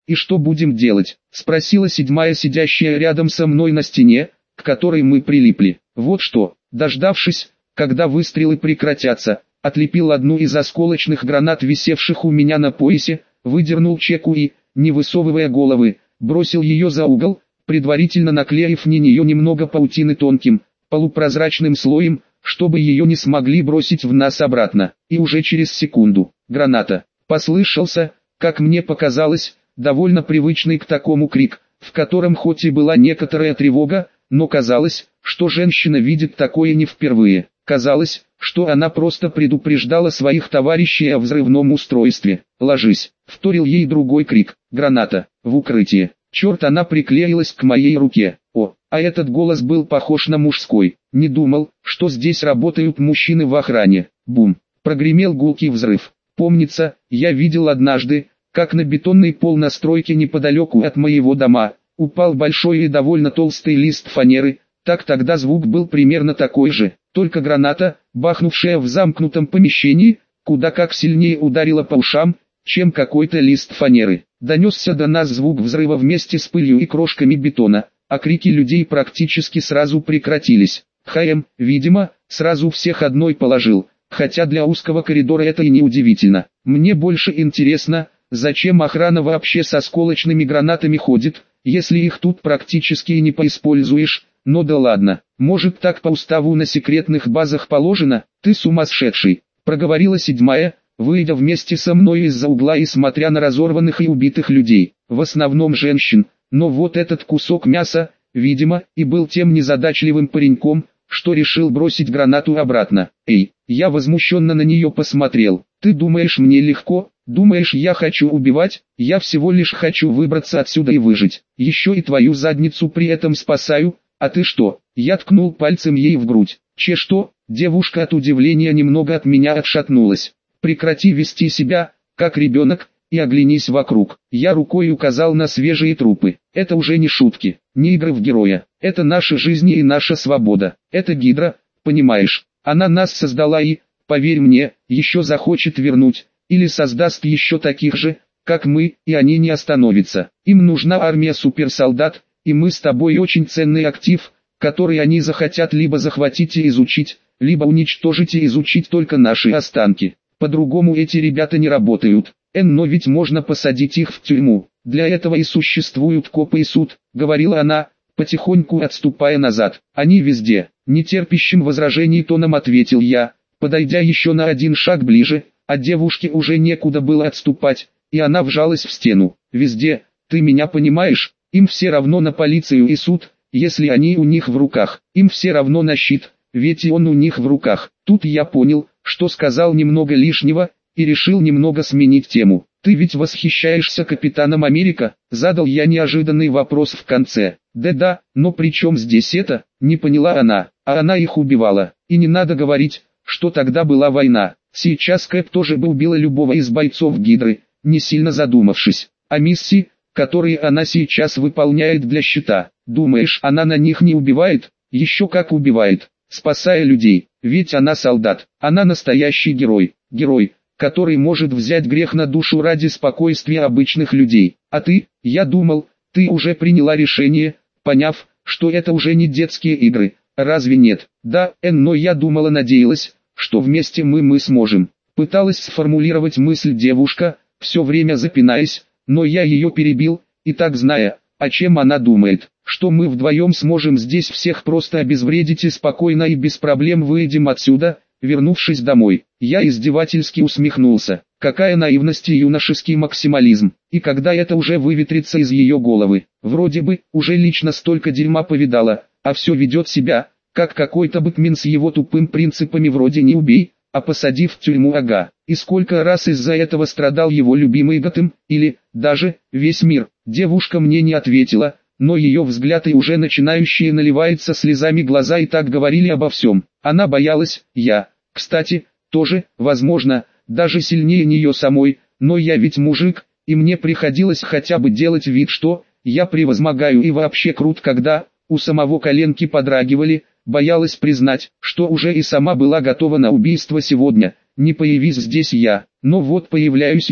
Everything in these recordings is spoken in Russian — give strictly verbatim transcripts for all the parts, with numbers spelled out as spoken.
«И что будем делать?» – спросила седьмая, сидящая рядом со мной на стене, к которой мы прилипли. «Вот что». Дождавшись, когда выстрелы прекратятся, отлепил одну из осколочных гранат, висевших у меня на поясе, выдернул чеку и, не высовывая головы, бросил ее за угол, предварительно наклеив на нее немного паутины тонким, полупрозрачным слоем, чтобы ее не смогли бросить в нас обратно. И уже через секунду, граната. Послышался, как мне показалось, довольно привычный к такому крик, в котором хоть и была некоторая тревога, но казалось, что женщина видит такое не впервые. Казалось, что она просто предупреждала своих товарищей о взрывном устройстве. «Ложись!» — вторил ей другой крик. «Граната! В укрытие!» Черт, она приклеилась к моей руке. О, а этот голос был похож на мужской. Не думал, что здесь работают мужчины в охране. Бум! Прогремел гулкий взрыв. Помнится, я видел однажды, как на бетонный пол на стройке неподалеку от моего дома упал большой и довольно толстый лист фанеры. Так тогда звук был примерно такой же, только граната, бахнувшая в замкнутом помещении, куда как сильнее ударила по ушам, чем какой-то лист фанеры. Донесся до нас звук взрыва вместе с пылью и крошками бетона, а крики людей практически сразу прекратились. ХМ, видимо, сразу всех одной положил, хотя для узкого коридора это и не удивительно. Мне больше интересно, зачем охрана вообще с осколочными гранатами ходит, если их тут практически и не поиспользуешь. Но да ладно, может так по уставу на секретных базах положено? Ты сумасшедший, проговорила седьмая, выйдя вместе со мной из-за угла и смотря на разорванных и убитых людей, в основном женщин, но вот этот кусок мяса, видимо, и был тем незадачливым пареньком, что решил бросить гранату обратно. Эй, я возмущенно на нее посмотрел. Ты думаешь, мне легко? Думаешь, я хочу убивать? Я всего лишь хочу выбраться отсюда и выжить. Еще и твою задницу при этом спасаю. А ты что? Я ткнул пальцем ей в грудь. Че что? Девушка от удивления немного от меня отшатнулась. Прекрати вести себя, как ребенок, и оглянись вокруг. Я рукой указал на свежие трупы. Это уже не шутки, не игры в героя. Это наши жизни и наша свобода. Это Гидра, понимаешь? Она нас создала и, поверь мне, еще захочет вернуть, или создаст еще таких же, как мы, и они не остановятся. Им нужна армия суперсолдат, и мы с тобой очень ценный актив, который они захотят либо захватить и изучить, либо уничтожить и изучить только наши останки. По-другому эти ребята не работают. Эн, но ведь можно посадить их в тюрьму. Для этого и существуют копы и суд, говорила она, потихоньку отступая назад. Они везде. Нетерпящим возражений тоном ответил я, подойдя еще на один шаг ближе, а девушке уже некуда было отступать, и она вжалась в стену. Везде, ты меня понимаешь? Им все равно на полицию и суд, если они у них в руках. Им все равно на щит, ведь и он у них в руках. Тут я понял, что сказал немного лишнего, и решил немного сменить тему. Ты ведь восхищаешься Капитаном Америка? Задал я неожиданный вопрос в конце. Да-да, но при чем здесь это? Не поняла она. А она их убивала. И не надо говорить, что тогда была война. Сейчас Кэп тоже бы убила любого из бойцов Гидры, не сильно задумавшись. А миссии, которые она сейчас выполняет для щита, думаешь, она на них не убивает? Еще как убивает, спасая людей. Ведь она солдат, она настоящий герой. Герой, который может взять грех на душу ради спокойствия обычных людей. А ты, я думал, ты уже приняла решение, поняв, что это уже не детские игры. Разве нет? Да, Эн, но я думала, надеялась, что вместе мы мы сможем. Пыталась сформулировать мысль девушка, все время запинаясь, но я ее перебил, и так зная, о чем она думает, что мы вдвоем сможем здесь всех просто обезвредить и спокойно и без проблем выйдем отсюда, вернувшись домой. Я издевательски усмехнулся. Какая наивность и юношеский максимализм. И когда это уже выветрится из ее головы, вроде бы, уже лично столько дерьма повидала, а все ведет себя, как какой-то бэтмен с его тупым принципами вроде «не убей», а посади в тюрьму, ага. И сколько раз из-за этого страдал его любимый Готэм, или, даже, весь мир. Девушка мне не ответила, но ее взгляд и уже начинающие наливаться слезами глаза и так говорили обо всем. Она боялась, я, кстати, тоже, возможно, даже сильнее нее самой, но я ведь мужик, и мне приходилось хотя бы делать вид, что я превозмогаю и вообще крут, когда у самого коленки подрагивали. Боялась признать, что уже и сама была готова на убийство сегодня, не появись здесь я, но вот появляюсь я,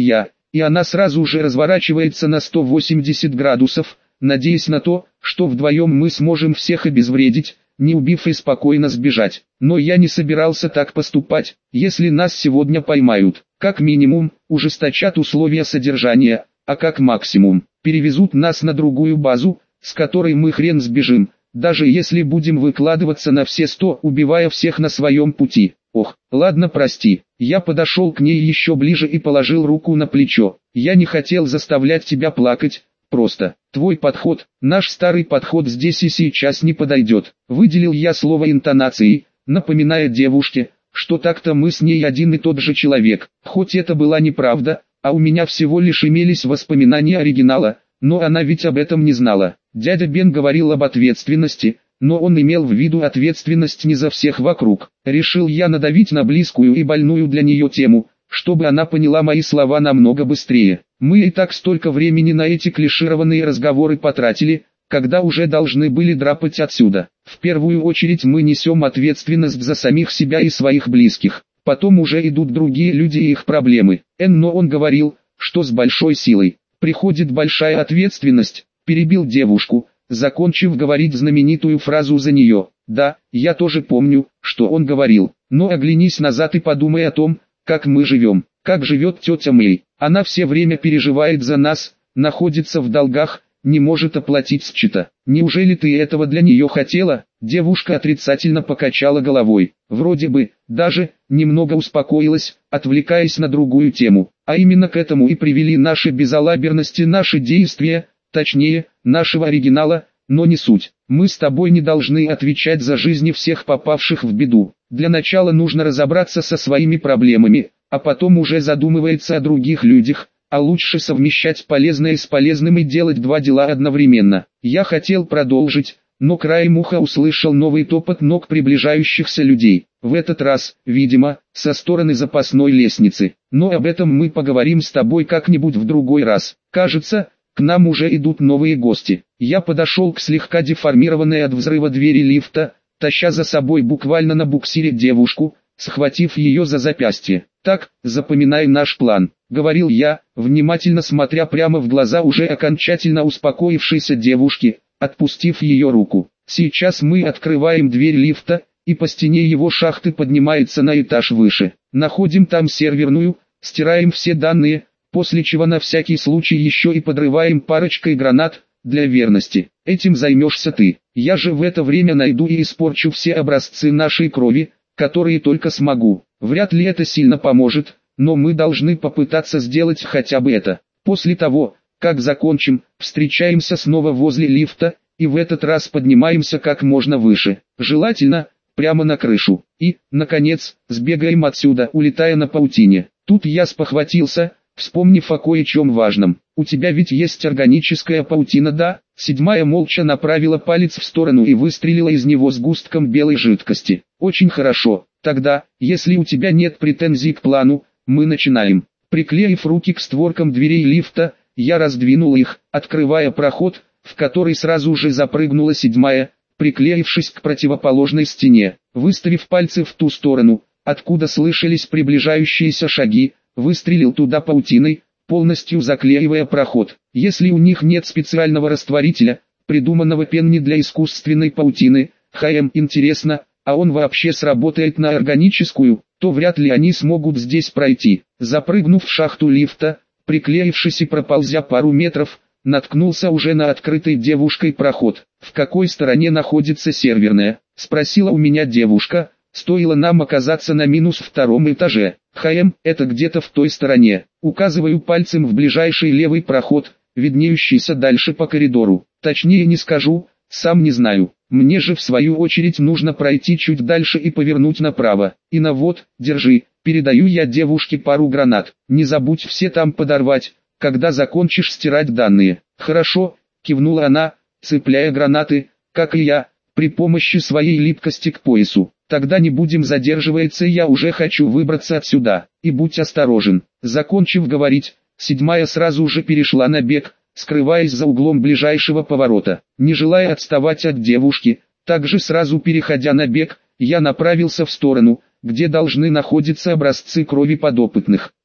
и она сразу же разворачивается на сто восемьдесят градусов, надеясь на то, что вдвоем мы сможем всех обезвредить, не убив и спокойно сбежать. Но я не собирался так поступать. Если нас сегодня поймают, как минимум, ужесточат условия содержания, а как максимум, перевезут нас на другую базу, с которой мы хрен сбежим, даже если будем выкладываться на все сто, убивая всех на своем пути. Ох, ладно, прости. Я подошел к ней еще ближе и положил руку на плечо. Я не хотел заставлять тебя плакать. Просто, твой подход, наш старый подход здесь и сейчас не подойдет. Выделил я слово интонацией, напоминая девушке, что так-то мы с ней один и тот же человек. Хоть это была неправда, а у меня всего лишь имелись воспоминания оригинала, но она ведь об этом не знала. Дядя Бен говорил об ответственности, но он имел в виду ответственность не за всех вокруг. Решил я надавить на близкую и больную для нее тему, чтобы она поняла мои слова намного быстрее. Мы и так столько времени на эти клишированные разговоры потратили, когда уже должны были драпать отсюда. В первую очередь мы несем ответственность за самих себя и своих близких. Потом уже идут другие люди и их проблемы. Эн, но он говорил, что с большой силой приходит большая ответственность, перебил девушку, закончив говорить знаменитую фразу за нее. Да, я тоже помню, что он говорил, но оглянись назад и подумай о том, как мы живем, как живет тетя Мэй. Она все время переживает за нас, находится в долгах, не может оплатить счета. Неужели ты этого для нее хотела? Девушка отрицательно покачала головой. Вроде бы, даже, немного успокоилась, отвлекаясь на другую тему. А именно к этому и привели наши безалаберности, наши действия, точнее, нашего оригинала, но не суть. Мы с тобой не должны отвечать за жизни всех попавших в беду. Для начала нужно разобраться со своими проблемами, а потом уже задумывается о других людях, а лучше совмещать полезное с полезным и делать два дела одновременно. Я хотел продолжить, но краем уха услышал новый топот ног приближающихся людей. В этот раз, видимо, со стороны запасной лестницы. Но об этом мы поговорим с тобой как-нибудь в другой раз. Кажется, к нам уже идут новые гости. Я подошел к слегка деформированной от взрыва двери лифта, таща за собой буквально на буксире девушку, схватив ее за запястье. «Так, запоминай наш план», — говорил я, внимательно смотря прямо в глаза уже окончательно успокоившейся девушки, отпустив ее руку. «Сейчас мы открываем дверь лифта, и по стене его шахты поднимается на этаж выше. Находим там серверную, стираем все данные, после чего на всякий случай еще и подрываем парочкой гранат, для верности. Этим займешься ты. Я же в это время найду и испорчу все образцы нашей крови, которые только смогу. Вряд ли это сильно поможет, но мы должны попытаться сделать хотя бы это. После того, как закончим, встречаемся снова возле лифта, и в этот раз поднимаемся как можно выше. Желательно, прямо на крышу. И, наконец, сбегаем отсюда, улетая на паутине. Тут я спохватился, вспомнив о кое-чем важном. У тебя ведь есть органическая паутина, да? Седьмая молча направила палец в сторону и выстрелила из него сгустком белой жидкости. Очень хорошо. Тогда, если у тебя нет претензий к плану, мы начинаем. Приклеив руки к створкам дверей лифта, я раздвинул их, открывая проход, в который сразу же запрыгнула седьмая, приклеившись к противоположной стене. Выставив пальцы в ту сторону, откуда слышались приближающиеся шаги, выстрелил туда паутиной, полностью заклеивая проход. Если у них нет специального растворителя, придуманного Пенни для искусственной паутины, хм, интересно, а он вообще сработает на органическую, то вряд ли они смогут здесь пройти. Запрыгнув в шахту лифта, приклеившись и проползя пару метров, наткнулся уже на открытый девушкой проход. «В какой стороне находится серверная?» — спросила у меня девушка. «Стоило нам оказаться на минус втором этаже». «Хм, это где-то в той стороне». Указываю пальцем в ближайший левый проход, виднеющийся дальше по коридору. Точнее не скажу, сам не знаю. Мне же в свою очередь нужно пройти чуть дальше и повернуть направо. И на вот, держи, передаю я девушке пару гранат. Не забудь все там подорвать, когда закончишь стирать данные. «Хорошо», кивнула она, цепляя гранаты, как и я, при помощи своей липкости к поясу. «Тогда не будем задерживаться, я уже хочу выбраться отсюда. И будь осторожен». Закончив говорить, седьмая сразу же перешла на бег, скрываясь за углом ближайшего поворота. Не желая отставать от девушки, также сразу переходя на бег, я направился в сторону, где должны находиться образцы крови подопытных.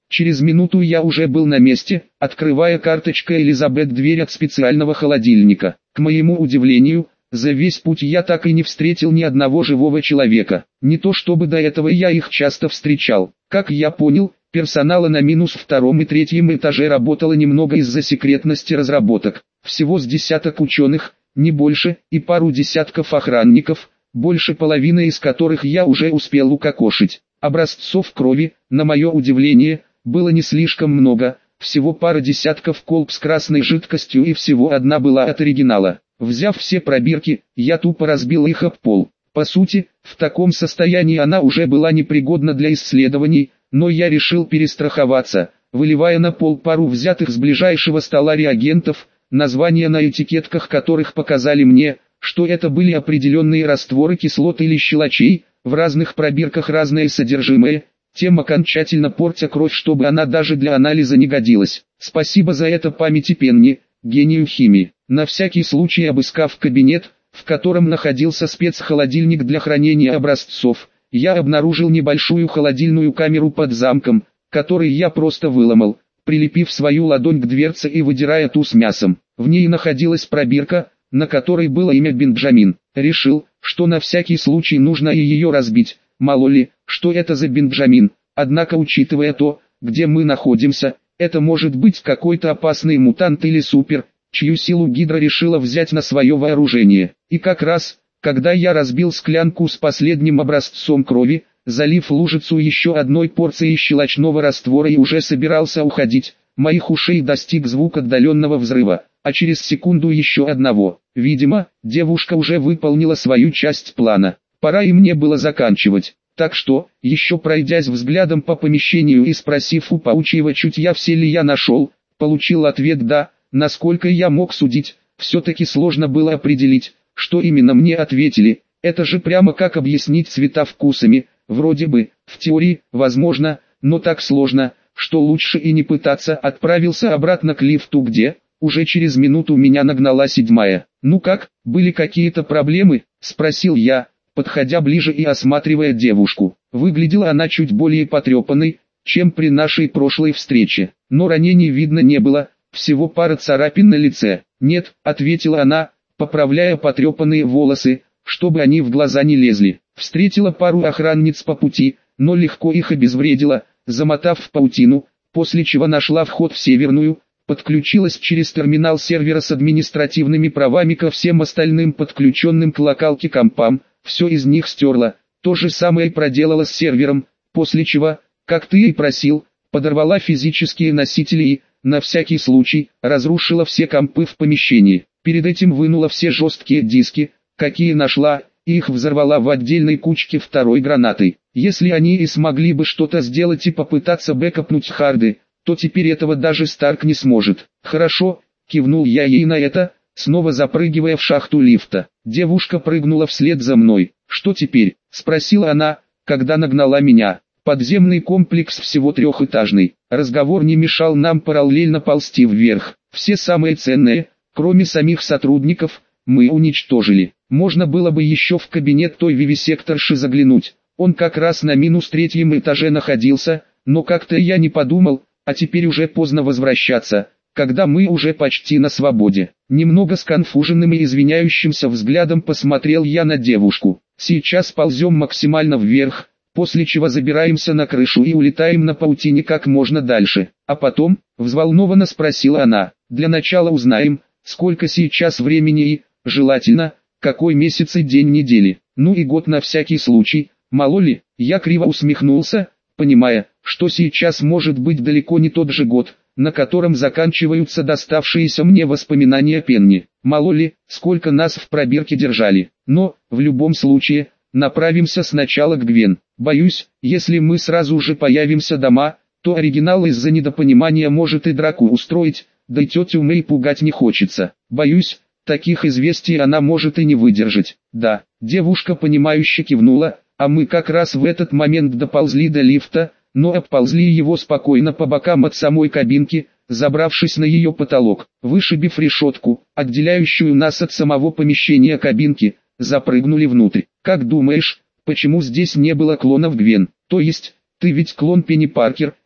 Через минуту я уже был на месте, открывая карточкой Элизабет дверь от специального холодильника. К моему удивлению, за весь путь я так и не встретил ни одного живого человека. Не то чтобы до этого я их часто встречал. Как я понял, персонала на минус втором и третьем этаже работало немного из-за секретности разработок. Всего с десяток ученых, не больше, и пару десятков охранников, больше половины из которых я уже успел укокошить. Образцов крови, на мое удивление, было не слишком много, всего пара десятков колб с красной жидкостью и всего одна была от оригинала. Взяв все пробирки, я тупо разбил их об пол. По сути, в таком состоянии она уже была непригодна для исследований, но я решил перестраховаться, выливая на пол пару взятых с ближайшего стола реагентов, названия на этикетках которых показали мне, что это были определенные растворы кислот или щелочей, в разных пробирках разное содержимое, тем окончательно портя кровь, чтобы она даже для анализа не годилась. Спасибо за это памяти Пенни, гению химии. На всякий случай обыскав кабинет, в котором находился спецхолодильник для хранения образцов, я обнаружил небольшую холодильную камеру под замком, который я просто выломал, прилепив свою ладонь к дверце и выдирая ту с мясом. В ней находилась пробирка, на которой было имя Бенджамин. Решил, что на всякий случай нужно и ее разбить, мало ли, что это за Бенджамин. Однако, учитывая то, где мы находимся, это может быть какой-то опасный мутант или супер, чью силу Гидра решила взять на свое вооружение. И как раз, когда я разбил склянку с последним образцом крови, залив лужицу еще одной порцией щелочного раствора и уже собирался уходить, моих ушей достиг звук отдаленного взрыва, а через секунду еще одного. Видимо, девушка уже выполнила свою часть плана. Пора и мне было заканчивать. Так что, еще пройдясь взглядом по помещению и спросив у паучьего чутья, все ли я нашел, получил ответ «да». Насколько я мог судить, все-таки сложно было определить, что именно мне ответили. Это же прямо как объяснить цвета вкусами, вроде бы, в теории, возможно, но так сложно, что лучше и не пытаться. Отправился обратно к лифту, где, уже через минуту меня нагнала седьмая. «Ну как, были какие-то проблемы?» – спросил я, подходя ближе и осматривая девушку. Выглядела она чуть более потрепанной, чем при нашей прошлой встрече, но ранений видно не было. Всего пара царапин на лице. «Нет», — ответила она, поправляя потрепанные волосы, чтобы они в глаза не лезли. Встретила пару охранниц по пути, но легко их обезвредила, замотав в паутину, после чего нашла вход в Северную, подключилась через терминал сервера с административными правами ко всем остальным подключенным к локалке компам, все из них стерла, то же самое проделала с сервером, после чего, как ты и просил, подорвала физические носители и, на всякий случай, разрушила все компы в помещении. Перед этим вынула все жесткие диски, какие нашла, и их взорвала в отдельной кучке второй гранатой. Если они и смогли бы что-то сделать и попытаться бэкапнуть харды, то теперь этого даже Старк не сможет. «Хорошо», — кивнул я ей на это, снова запрыгивая в шахту лифта. Девушка прыгнула вслед за мной. «Что теперь?» — спросила она, когда нагнала меня. Подземный комплекс всего трехэтажный. Разговор не мешал нам параллельно ползти вверх. Все самые ценные, кроме самих сотрудников, мы уничтожили. Можно было бы еще в кабинет той вивисекторши заглянуть. Он как раз на минус третьем этаже находился, но как-то я не подумал, а теперь уже поздно возвращаться, когда мы уже почти на свободе. Немного сконфуженным и извиняющимся взглядом посмотрел я на девушку. Сейчас ползем максимально вверх, после чего забираемся на крышу и улетаем на паутине как можно дальше. А потом, взволнованно спросила она, для начала узнаем, сколько сейчас времени и, желательно, какой месяц и день недели. Ну и год на всякий случай, мало ли. Я криво усмехнулся, понимая, что сейчас может быть далеко не тот же год, на котором заканчиваются доставшиеся мне воспоминания Пенни. Мало ли, сколько нас в пробирке держали. Но, в любом случае, направимся сначала к Гвен. Боюсь, если мы сразу же появимся дома, то оригинал из-за недопонимания может и драку устроить, да и тетю Мэй пугать не хочется. Боюсь, таких известий она может и не выдержать. Да, девушка понимающе кивнула, а мы как раз в этот момент доползли до лифта, но обползли его спокойно по бокам от самой кабинки, забравшись на ее потолок, вышибив решетку, отделяющую нас от самого помещения кабинки, запрыгнули внутрь. «Как думаешь, почему здесь не было клонов Гвен? То есть, ты ведь клон Пенни Паркер?»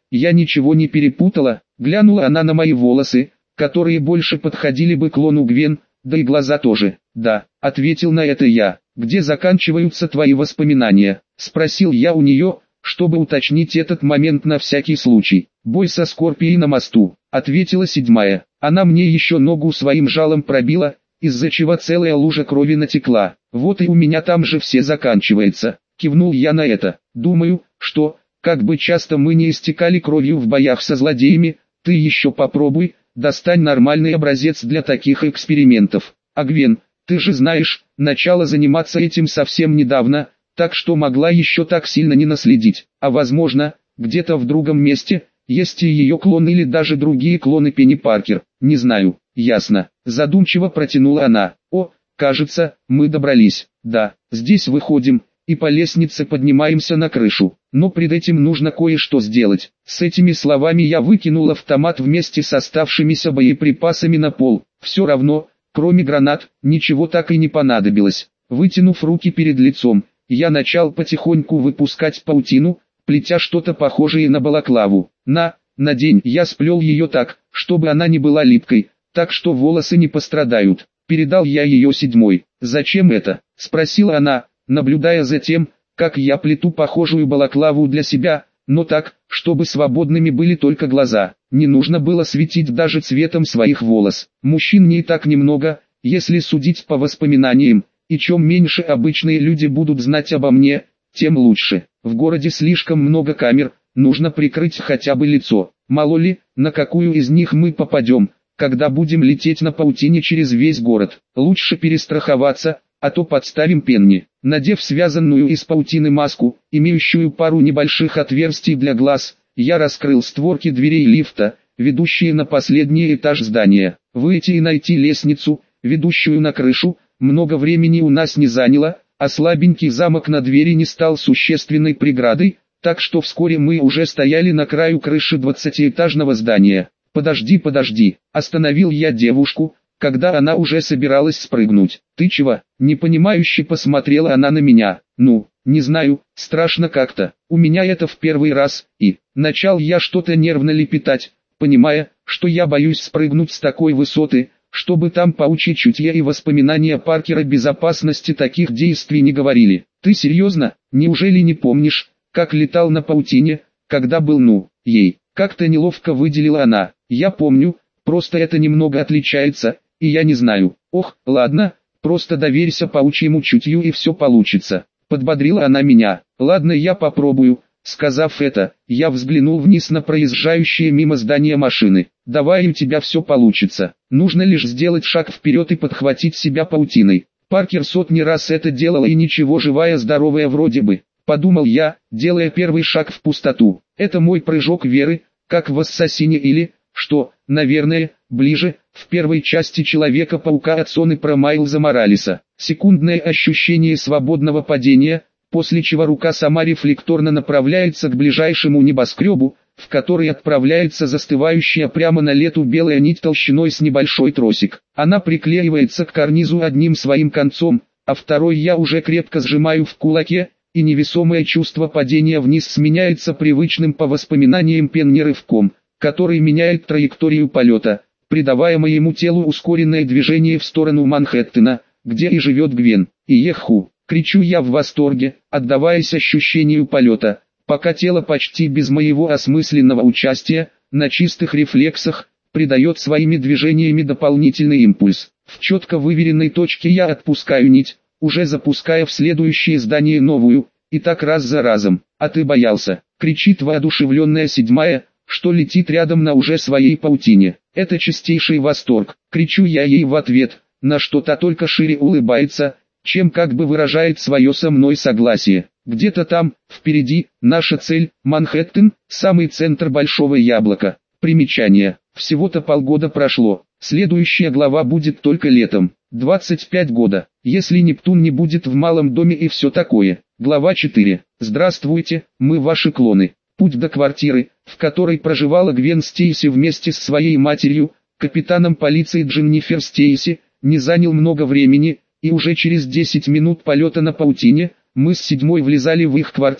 я ничего не перепутала? Глянула она на мои волосы, которые больше подходили бы к лону Гвен, да и глаза тоже. Да, ответил на это я. Где заканчиваются твои воспоминания? Спросил я у нее, чтобы уточнить этот момент на всякий случай. Бой со Скорпией на мосту, ответила седьмая. Она мне еще ногу своим жалом пробила, из-за чего целая лужа крови натекла. Вот и у меня там же все заканчивается. Кивнул я на это. Думаю, что, как бы часто мы не истекали кровью в боях со злодеями, ты еще попробуй, достань нормальный образец для таких экспериментов. А Гвен, ты же знаешь, начала заниматься этим совсем недавно, так что могла еще так сильно не наследить. А возможно, где-то в другом месте, есть и ее клон или даже другие клоны Пенни Паркер. Не знаю, ясно. Задумчиво протянула она. О, кажется, мы добрались. Да, здесь выходим, и по лестнице поднимаемся на крышу. Но пред этим нужно кое-что сделать. С этими словами я выкинул автомат вместе с оставшимися боеприпасами на пол. Все равно, кроме гранат, ничего так и не понадобилось. Вытянув руки перед лицом, я начал потихоньку выпускать паутину, плетя что-то похожее на балаклаву. На, надень. Я сплел ее так, чтобы она не была липкой, так что волосы не пострадают. Передал я ее седьмой. «Зачем это?» – спросила она, наблюдая за тем, как я плету похожую балаклаву для себя, но так, чтобы свободными были только глаза. Не нужно было светить даже цветом своих волос. Мужчин не так немного, если судить по воспоминаниям, и чем меньше обычные люди будут знать обо мне, тем лучше. В городе слишком много камер, нужно прикрыть хотя бы лицо. Мало ли, на какую из них мы попадем, когда будем лететь на паутине через весь город. Лучше перестраховаться, а то подставим Пенни. Надев связанную из паутины маску, имеющую пару небольших отверстий для глаз, я раскрыл створки дверей лифта, ведущие на последний этаж здания. Выйти и найти лестницу, ведущую на крышу, много времени у нас не заняло, а слабенький замок на двери не стал существенной преградой, так что вскоре мы уже стояли на краю крыши двадцатиэтажного здания. «Подожди, подожди», остановил я девушку, когда она уже собиралась спрыгнуть. «Ты чего?» Непонимающе посмотрела она на меня. «Ну, не знаю, страшно как-то. У меня это в первый раз». И начал я что-то нервно лепетать, понимая, что я боюсь спрыгнуть с такой высоты, чтобы там паучье чутье и воспоминания Паркера безопасности таких действий не говорили. «Ты серьезно? Неужели не помнишь, как летал на паутине, когда был ну, ей?» Как-то неловко выделила она. «Я помню, просто это немного отличается, и я не знаю». «Ох, ладно, просто доверься паучьему чутью и все получится». Подбодрила она меня. «Ладно, я попробую». Сказав это, я взглянул вниз на проезжающие мимо здания машины. «Давай, у тебя все получится. Нужно лишь сделать шаг вперед и подхватить себя паутиной». Паркер сотни раз это делала и ничего, живая-здоровая вроде бы. Подумал я, делая первый шаг в пустоту. Это мой прыжок веры, как в «Ассасине» или, что, наверное, ближе, в первой части Человека-паука от Соны про Майлза Моралеса. Секундное ощущение свободного падения, после чего рука сама рефлекторно направляется к ближайшему небоскребу, в который отправляется застывающая прямо на лету белая нить толщиной с небольшой тросик. Она приклеивается к карнизу одним своим концом, а второй я уже крепко сжимаю в кулаке, и невесомое чувство падения вниз сменяется привычным по воспоминаниям Пенни рывком, который меняет траекторию полета, придавая моему телу ускоренное движение в сторону Манхэттена, где и живет Гвен. И еху, кричу я в восторге, отдаваясь ощущению полета, пока тело почти без моего осмысленного участия, на чистых рефлексах, придает своими движениями дополнительный импульс. В четко выверенной точке я отпускаю нить, уже запуская в следующее здание новую, и так раз за разом. «А ты боялся?» — кричит воодушевленная седьмая, что летит рядом на уже своей паутине. «Это чистейший восторг!» — кричу я ей в ответ, на что та только шире улыбается, чем как бы выражает свое со мной согласие. Где-то там, впереди, наша цель, Манхэттен, самый центр Большого Яблока. Примечание. Всего-то полгода прошло. Следующая глава будет только летом. двадцать пять года. Если Нептун не будет в малом доме и все такое. Глава четыре. Здравствуйте, мы ваши клоны. Путь до квартиры, в которой проживала Гвен Стейси вместе с своей матерью, капитаном полиции Дженнифер Стейси, не занял много времени, и уже через десять минут полета на паутине, мы с седьмой влезали в их квартиру,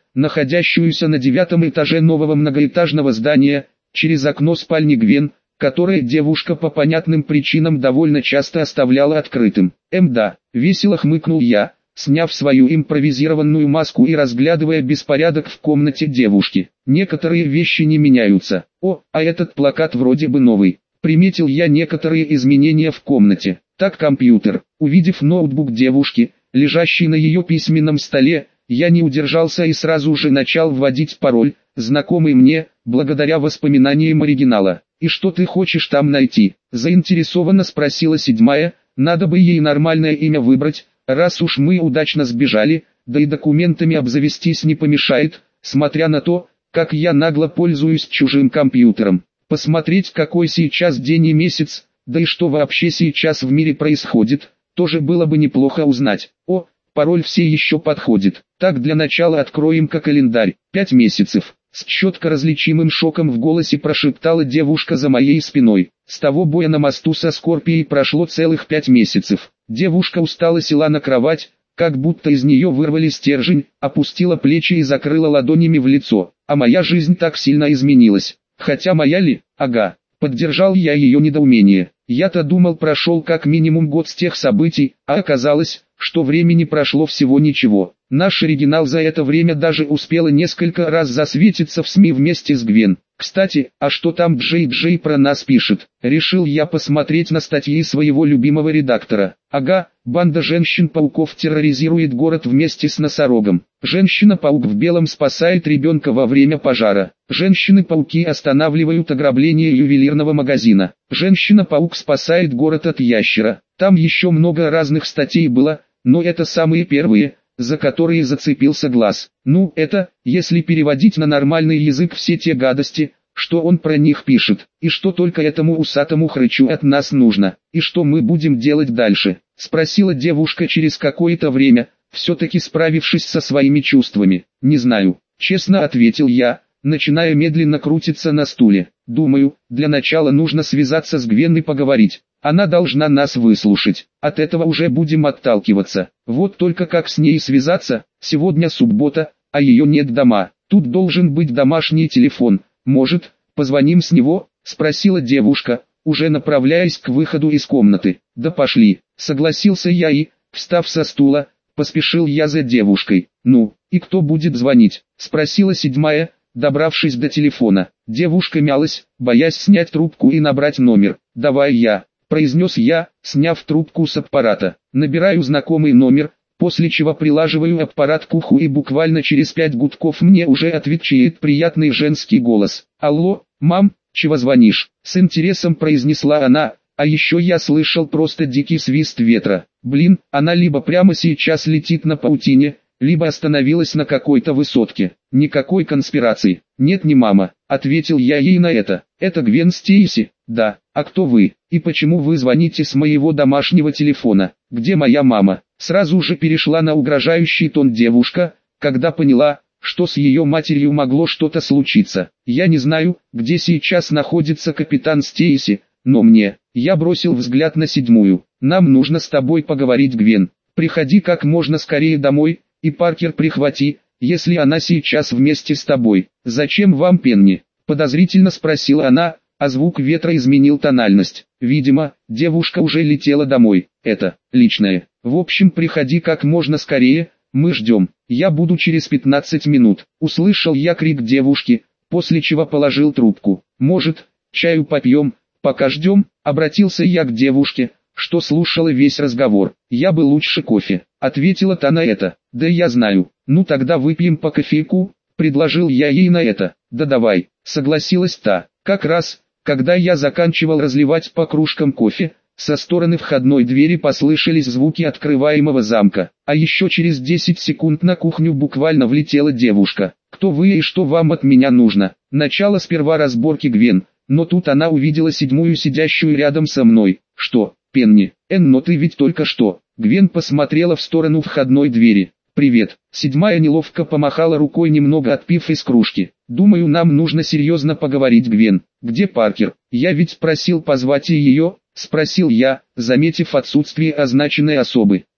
находящуюся на девятом этаже нового многоэтажного здания, через окно спальни Гвен, которое девушка по понятным причинам довольно часто оставляла открытым. «Эм да», — весело хмыкнул я, сняв свою импровизированную маску и разглядывая беспорядок в комнате девушки. «Некоторые вещи не меняются. О, а этот плакат вроде бы новый». Приметил я некоторые изменения в комнате. Так компьютер. Увидев ноутбук девушки, лежащий на ее письменном столе, я не удержался и сразу же начал вводить пароль, знакомый мне, благодаря воспоминаниям оригинала. «И что ты хочешь там найти?» – заинтересованно спросила седьмая. «Надо бы ей нормальное имя выбрать, раз уж мы удачно сбежали, да и документами обзавестись не помешает, смотря на то, как я нагло пользуюсь чужим компьютером. Посмотреть, какой сейчас день и месяц, да и что вообще сейчас в мире происходит, тоже было бы неплохо узнать. О, пароль все еще подходит. Так, для начала откроем-ка календарь. Пять месяцев». С четко различимым шоком в голосе прошептала девушка за моей спиной. С того боя на мосту со Скорпией прошло целых пять месяцев. Девушка устало села на кровать, как будто из нее вырвали стержень, опустила плечи и закрыла ладонями в лицо. А моя жизнь так сильно изменилась. Хотя моя ли? Ага. Поддержал я ее недоумение. Я-то думал, прошел как минимум год с тех событий, а оказалось, что времени прошло всего ничего. Наш оригинал за это время даже успел несколько раз засветиться в СМИ вместе с Гвен. Кстати, а что там Джей Джей про нас пишет? Решил я посмотреть на статьи своего любимого редактора. Ага, банда женщин-пауков терроризирует город вместе с носорогом. Женщина-паук в белом спасает ребенка во время пожара. Женщины-пауки останавливают ограбление ювелирного магазина. Женщина-паук спасает город от ящера. Там еще много разных статей было, но это самые первые, за которые зацепился глаз. Ну, это, если переводить на нормальный язык все те гадости, что он про них пишет, и что только этому усатому хрычу от нас нужно, и что мы будем делать дальше, спросила девушка через какое-то время, все-таки справившись со своими чувствами. Не знаю, честно ответил я, начиная медленно крутиться на стуле. Думаю, для начала нужно связаться с Гвен и поговорить. Она должна нас выслушать. От этого уже будем отталкиваться. Вот только как с ней связаться? Сегодня суббота, а ее нет дома. Тут должен быть домашний телефон. Может, позвоним с него? Спросила девушка, уже направляясь к выходу из комнаты. Да пошли, согласился я и, встав со стула, поспешил я за девушкой. Ну, и кто будет звонить? Спросила седьмая, добравшись до телефона. Девушка мялась, боясь снять трубку и набрать номер. «Давай я», — произнес я, сняв трубку с аппарата. Набираю знакомый номер, после чего прилаживаю аппарат к уху и буквально через пять гудков мне уже отвечает приятный женский голос. «Алло, мам, чего звонишь?» С интересом произнесла она, а еще я слышал просто дикий свист ветра. Блин, она либо прямо сейчас летит на паутине, либо остановилась на какой-то высотке. Никакой конспирации. «Нет, не мама», — ответил я ей на это. «Это Гвен Стейси?» «Да. А кто вы? И почему вы звоните с моего домашнего телефона? Где моя мама?» Сразу же перешла на угрожающий тон девушка, когда поняла, что с ее матерью могло что-то случиться. «Я не знаю, где сейчас находится капитан Стейси, но мне...» Я бросил взгляд на седьмую. «Нам нужно с тобой поговорить, Гвен. Приходи как можно скорее домой, и Паркер прихвати, если она сейчас вместе с тобой». «Зачем вам Пенни?» – подозрительно спросила она, а звук ветра изменил тональность. Видимо, девушка уже летела домой. «Это личное. В общем, приходи как можно скорее, мы ждем. Я буду через пятнадцать минут». Услышал я крик девушки, после чего положил трубку. «Может, чаю попьем, пока ждем?» – обратился я к девушке, что слушала весь разговор. «Я бы лучше кофе», — ответила та на это. «Да я знаю. Ну тогда выпьем по кофейку», — предложил я ей на это. «Да давай», — согласилась та. Как раз, когда я заканчивал разливать по кружкам кофе, со стороны входной двери послышались звуки открываемого замка. А еще через десять секунд на кухню буквально влетела девушка. «Кто вы и что вам от меня нужно?» Начало сперва разборки Гвен, но тут она увидела седьмую, сидящую рядом со мной. «Что, Пенни? Эн, но ты ведь только что...» Гвен посмотрела в сторону входной двери. «Привет». Седьмая неловко помахала рукой, немного отпив из кружки. «Думаю, нам нужно серьезно поговорить, Гвен. Где Паркер? Я ведь просил позвать и ее?» Спросил я, заметив отсутствие означенной особы. «Она,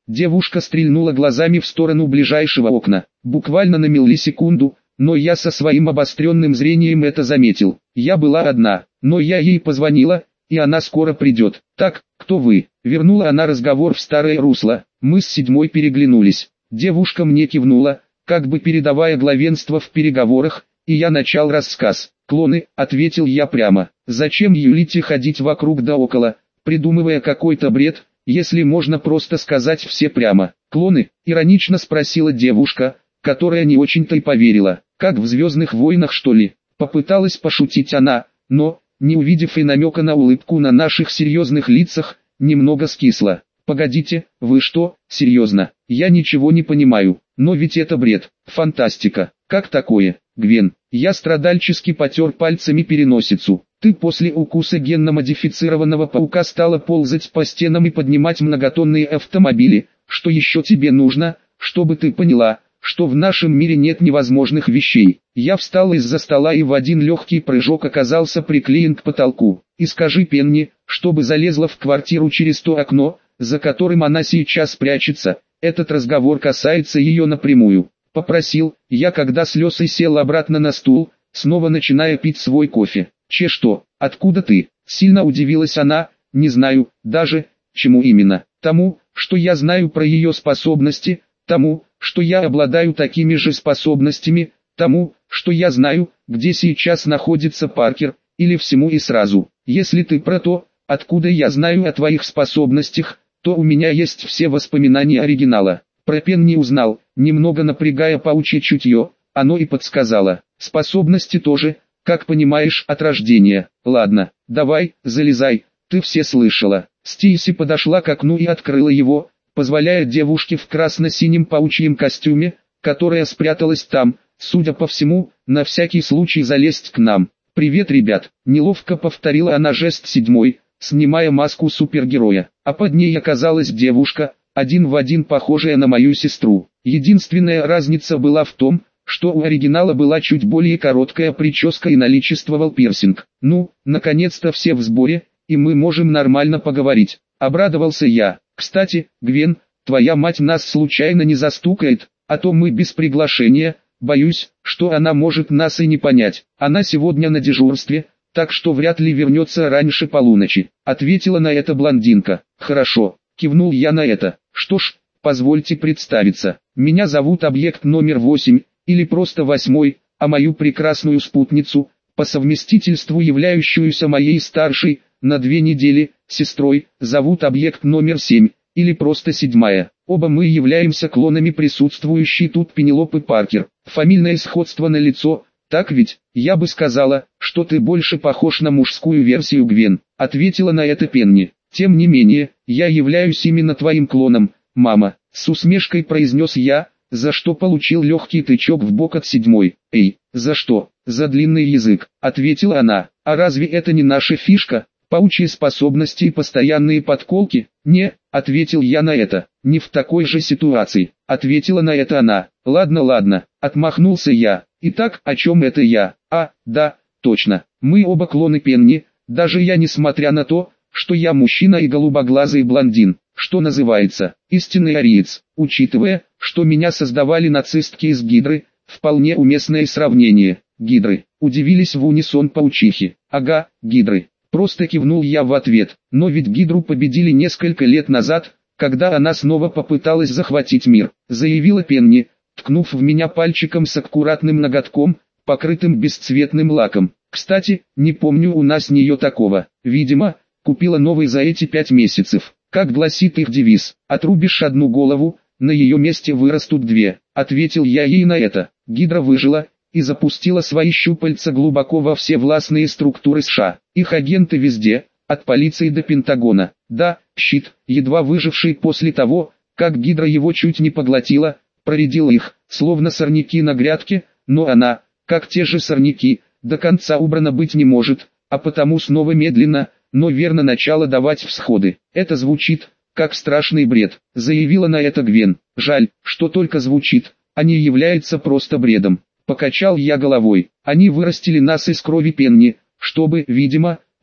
Девушка стрельнула глазами в сторону ближайшего окна, буквально на миллисекунду, но я со своим обостренным зрением это заметил. Я была одна, но я ей позвонила, и она скоро придет. Так, кто вы? Вернула она разговор в старое русло. Мы с седьмой переглянулись. Девушка мне кивнула, как бы передавая главенство в переговорах, и я начал рассказ. «Клоны», — ответил я прямо. «Зачем юлить и ходить вокруг да около, придумывая какой-то бред, если можно просто сказать все прямо?» «Клоны?» — иронично спросила девушка, которая не очень-то и поверила. «Как в «Звездных войнах», что ли?» Попыталась пошутить она, но, не увидев и намека на улыбку на наших серьезных лицах, немного скисла. «Погодите, вы что, серьезно? Я ничего не понимаю, но ведь это бред, фантастика, как такое, Гвен?» Я страдальчески потер пальцами переносицу. «Ты после укуса генно-модифицированного паука стала ползать по стенам и поднимать многотонные автомобили. Что еще тебе нужно, чтобы ты поняла, что в нашем мире нет невозможных вещей?» Я встал из-за стола и в один легкий прыжок оказался приклеен к потолку. «И скажи Пенни, чтобы залезла в квартиру через то окно, за которым она сейчас прячется, этот разговор касается ее напрямую», — попросил я, когда слез и сел обратно на стул, снова начиная пить свой кофе. «Че что, откуда ты?» — сильно удивилась она. «Не знаю, даже, чему именно, тому, что я знаю про ее способности, тому, что я обладаю такими же способностями, тому, что я знаю, где сейчас находится Паркер, или всему и сразу. Если ты про то, откуда я знаю о твоих способностях, то у меня есть все воспоминания оригинала». Про Пен не узнал, немного напрягая паучье чутье, оно и подсказало. «Способности тоже, как понимаешь, от рождения. Ладно, давай, залезай, ты все слышала». Стейси подошла к окну и открыла его, позволяя девушке в красно-синем паучьем костюме, которая спряталась там, судя по всему, на всякий случай залезть к нам. «Привет, ребят», — неловко повторила она жест седьмой, снимая маску супергероя, а под ней оказалась девушка, один в один похожая на мою сестру. Единственная разница была в том, что у оригинала была чуть более короткая прическа и наличествовал пирсинг. «Ну, наконец-то все в сборе, и мы можем нормально поговорить», — обрадовался я. «Кстати, Гвен, твоя мать нас случайно не застукает, а то мы без приглашения, боюсь, что она может нас и не понять. Она сегодня на дежурстве, так что вряд ли вернется раньше полуночи», — ответила на это блондинка. «Хорошо», — кивнул я на это. «Что ж, позвольте представиться. Меня зовут Объект номер восемь, или просто восьмой, а мою прекрасную спутницу, по совместительству являющуюся моей старшей, на две недели, сестрой, зовут Объект номер семь, или просто седьмая. Оба мы являемся клонами присутствующей тут Пенелопы Паркер. Фамильное сходство налицо, так ведь? Я бы сказала, что ты больше похож на мужскую версию Гвен», — ответила на это Пенни. «Тем не менее, я являюсь именно твоим клоном, мама», — с усмешкой произнес я, за что получил легкий тычок в бок от седьмой. «Эй, за что?» «За длинный язык», — ответила она. «А разве это не наша фишка? Паучьи способности и постоянные подколки?» «Не», — ответил я на это. «Не в такой же ситуации», — ответила на это она. «Ладно, ладно», — отмахнулся я. «Итак, о чем это я? А, да, точно, мы оба клоны Пенни, даже я, несмотря на то, что я мужчина и голубоглазый блондин, что называется, истинный ариец, учитывая, что меня создавали нацистки из Гидры, вполне уместное сравнение». «Гидры», — удивились в унисон паучихи. «Ага, Гидры», — просто кивнул я в ответ. «Но ведь Гидру победили несколько лет назад, когда она снова попыталась захватить мир», — заявила Пенни, ткнув в меня пальчиком с аккуратным ноготком, покрытым бесцветным лаком. «Кстати, не помню у нас нее такого. Видимо, купила новый за эти пять месяцев. Как гласит их девиз, отрубишь одну голову, на ее месте вырастут две», — ответил я ей на это. Гидра выжила и запустила свои щупальца глубоко во все властные структуры США. Их агенты везде, от полиции до Пентагона. Да, щит, едва выживший после того, как Гидра его чуть не поглотила, проредил их, словно сорняки на грядке, но она, как те же сорняки, до конца убрана быть не может, а потому снова медленно, но верно начала давать всходы. «Это звучит, как страшный бред», — заявила на это Гвен. «Жаль, что только звучит, а не является просто бредом». Покачал я головой. «Они вырастили нас из крови Пенни, чтобы, видимо,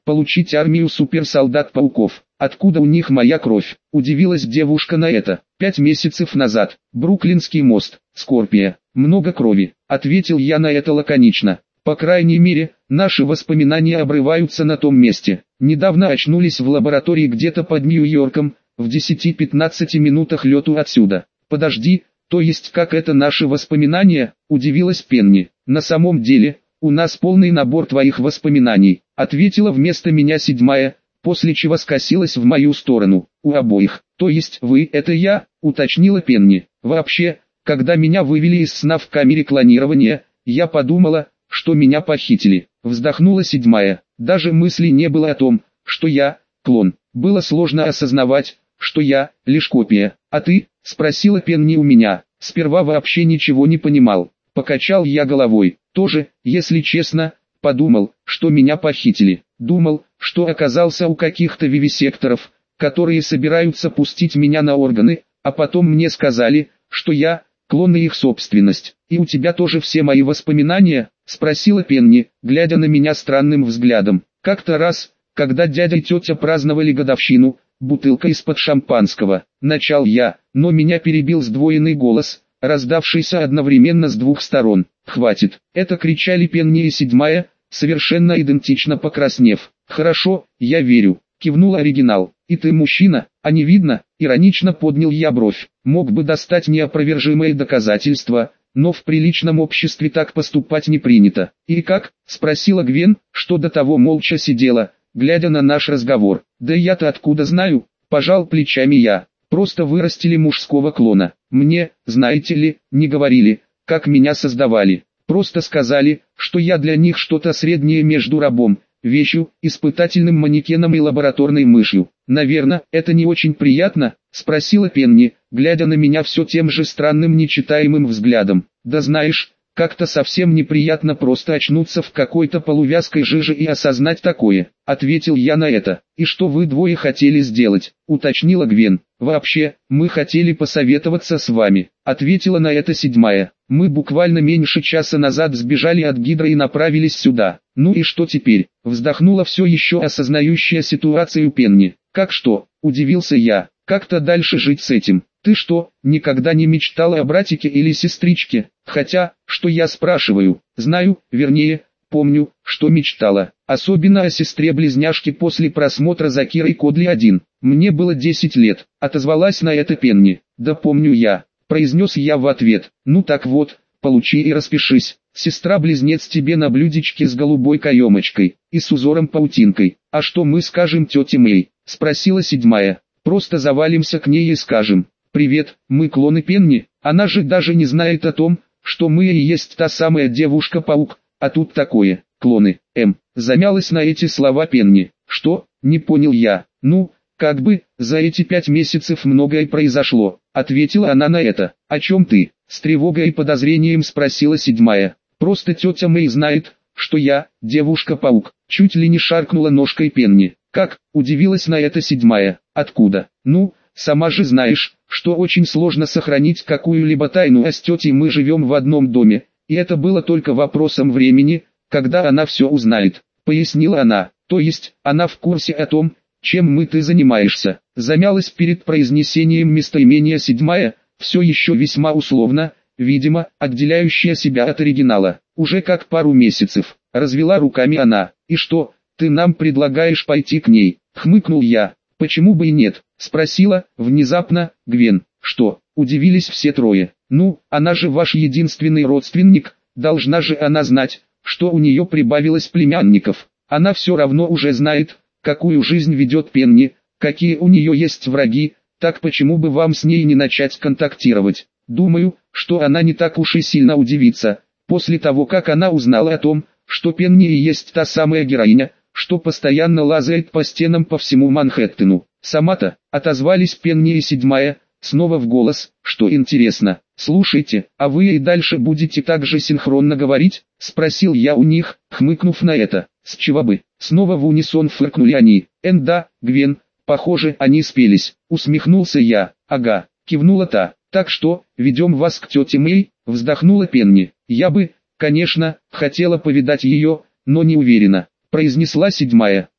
получить армию суперсолдат-пауков. Откуда у них моя кровь? Удивилась девушка на это. Пять месяцев назад. Бруклинский мост. Скорпия. Много крови. Ответил я на это лаконично. По крайней мере, наши воспоминания обрываются на том месте. Недавно очнулись в лаборатории где-то под Нью-Йорком, в десяти-пятнадцати минутах лету отсюда. Подожди, то есть как это наши воспоминания? Удивилась Пенни. На самом деле, у нас полный набор твоих воспоминаний, ответила вместо меня седьмая, после чего скосилась в мою сторону. У обоих, то есть вы это я, уточнила Пенни. Вообще, когда меня вывели из сна в камере клонирования, я подумала, что меня похитили. Вздохнула седьмая. Даже мысли не было о том, что я клон. Было сложно осознавать, что я лишь копия. А ты? Спросила Пенни у меня. Сперва вообще ничего не понимал. Покачал я головой. Тоже, если честно, подумал, что меня похитили. Думал, что оказался у каких-то вивисекторов, которые собираются пустить меня на органы, а потом мне сказали, что я клон и их собственность. И у тебя тоже все мои воспоминания? Спросила Пенни, глядя на меня странным взглядом. Как-то раз, когда дядя и тетя праздновали годовщину, бутылка из-под шампанского, начал я, но меня перебил сдвоенный голос, раздавшийся одновременно с двух сторон. «Хватит!» — это кричали Пенни и седьмая, совершенно идентично покраснев. «Хорошо, я верю», — кивнул оригинал. «И ты мужчина, а не видно?» — иронично поднял я бровь. Мог бы достать неопровержимые доказательства, но в приличном обществе так поступать не принято. «И как?» — спросила Гвен, что до того молча сидела, глядя на наш разговор. «Да я-то откуда знаю?» — пожал плечами я. «Просто вырастили мужского клона. Мне, знаете ли, не говорили, как меня создавали. Просто сказали, что я для них что-то среднее между рабом, вещью, испытательным манекеном и лабораторной мышью. Наверное, это не очень приятно?» — спросила Пенни, глядя на меня все тем же странным нечитаемым взглядом. «Да знаешь, как-то совсем неприятно просто очнуться в какой-то полувязкой жиже и осознать такое», — ответил я на это. «И что вы двое хотели сделать?» — уточнила Гвен. «Вообще, мы хотели посоветоваться с вами», — ответила на это седьмая. «Мы буквально меньше часа назад сбежали от Гидры и направились сюда». «Ну и что теперь?» — вздохнула все еще осознающая ситуацию Пенни. «Как что?» — удивился я. «Как-то дальше жить с этим. Ты что, никогда не мечтала о братике или сестричке? Хотя, что я спрашиваю? Знаю, вернее, помню, что мечтала. Особенно о сестре-близняшке после просмотра Закирой Кодли один. Мне было десять лет», — отозвалась на это Пенни. «Да помню я», — произнес я в ответ. «Ну так вот, получи и распишись. Сестра-близнец тебе на блюдечке с голубой каемочкой и с узором-паутинкой. А что мы скажем тете Мэй?» — спросила седьмая. «Просто завалимся к ней и скажем: «Привет, мы клоны Пенни». Она же даже не знает о том, что мы и есть та самая девушка-паук, а тут такое, клоны, эм». Замялась на эти слова Пенни. «Что?» — не понял я. «Ну, как бы, за эти пять месяцев многое произошло», — ответила она на это. «О чем ты?» — с тревогой и подозрением спросила седьмая. «Просто тетя Мэй знает, что я, девушка-паук», — чуть ли не шаркнула ножкой Пенни. «Как?» — удивилась на это седьмая. «Откуда?» «Ну, сама же знаешь, что очень сложно сохранить какую-либо тайну, а с тетей мы живем в одном доме, и это было только вопросом времени, когда она все узнает», — пояснила она. «То есть, она в курсе о том, чем мы ты занимаешься?» Замялась перед произнесением местоимения седьмая, все еще весьма условно, видимо, отделяющая себя от оригинала. «Уже как пару месяцев», — развела руками она. «И что, ты нам предлагаешь пойти к ней?» — хмыкнул я. «Почему бы и нет?» — спросила, внезапно, Гвен. «Что?» — удивились все трое. «Ну, она же ваш единственный родственник, должна же она знать, что у нее прибавилось племянников. Она все равно уже знает, какую жизнь ведет Пенни, какие у нее есть враги, так почему бы вам с ней не начать контактировать?» Думаю, что она не так уж и сильно удивится, после того как она узнала о том, что Пенни и есть та самая героиня, что постоянно лазает по стенам по всему Манхэттену. «Сама-то», — отозвались Пенни и седьмая, снова в голос. «Что интересно, слушайте, а вы и дальше будете так же синхронно говорить?» — спросил я у них, хмыкнув на это. «С чего бы?» — снова в унисон фыркнули они. «Эн да, Гвен, похоже, они спелись», — усмехнулся я. «Ага», — кивнула та. «Так что, ведем вас к тете Мэй?» — вздохнула Пенни. «Я бы, конечно, хотела повидать ее, но не уверена», — произнесла седьмая.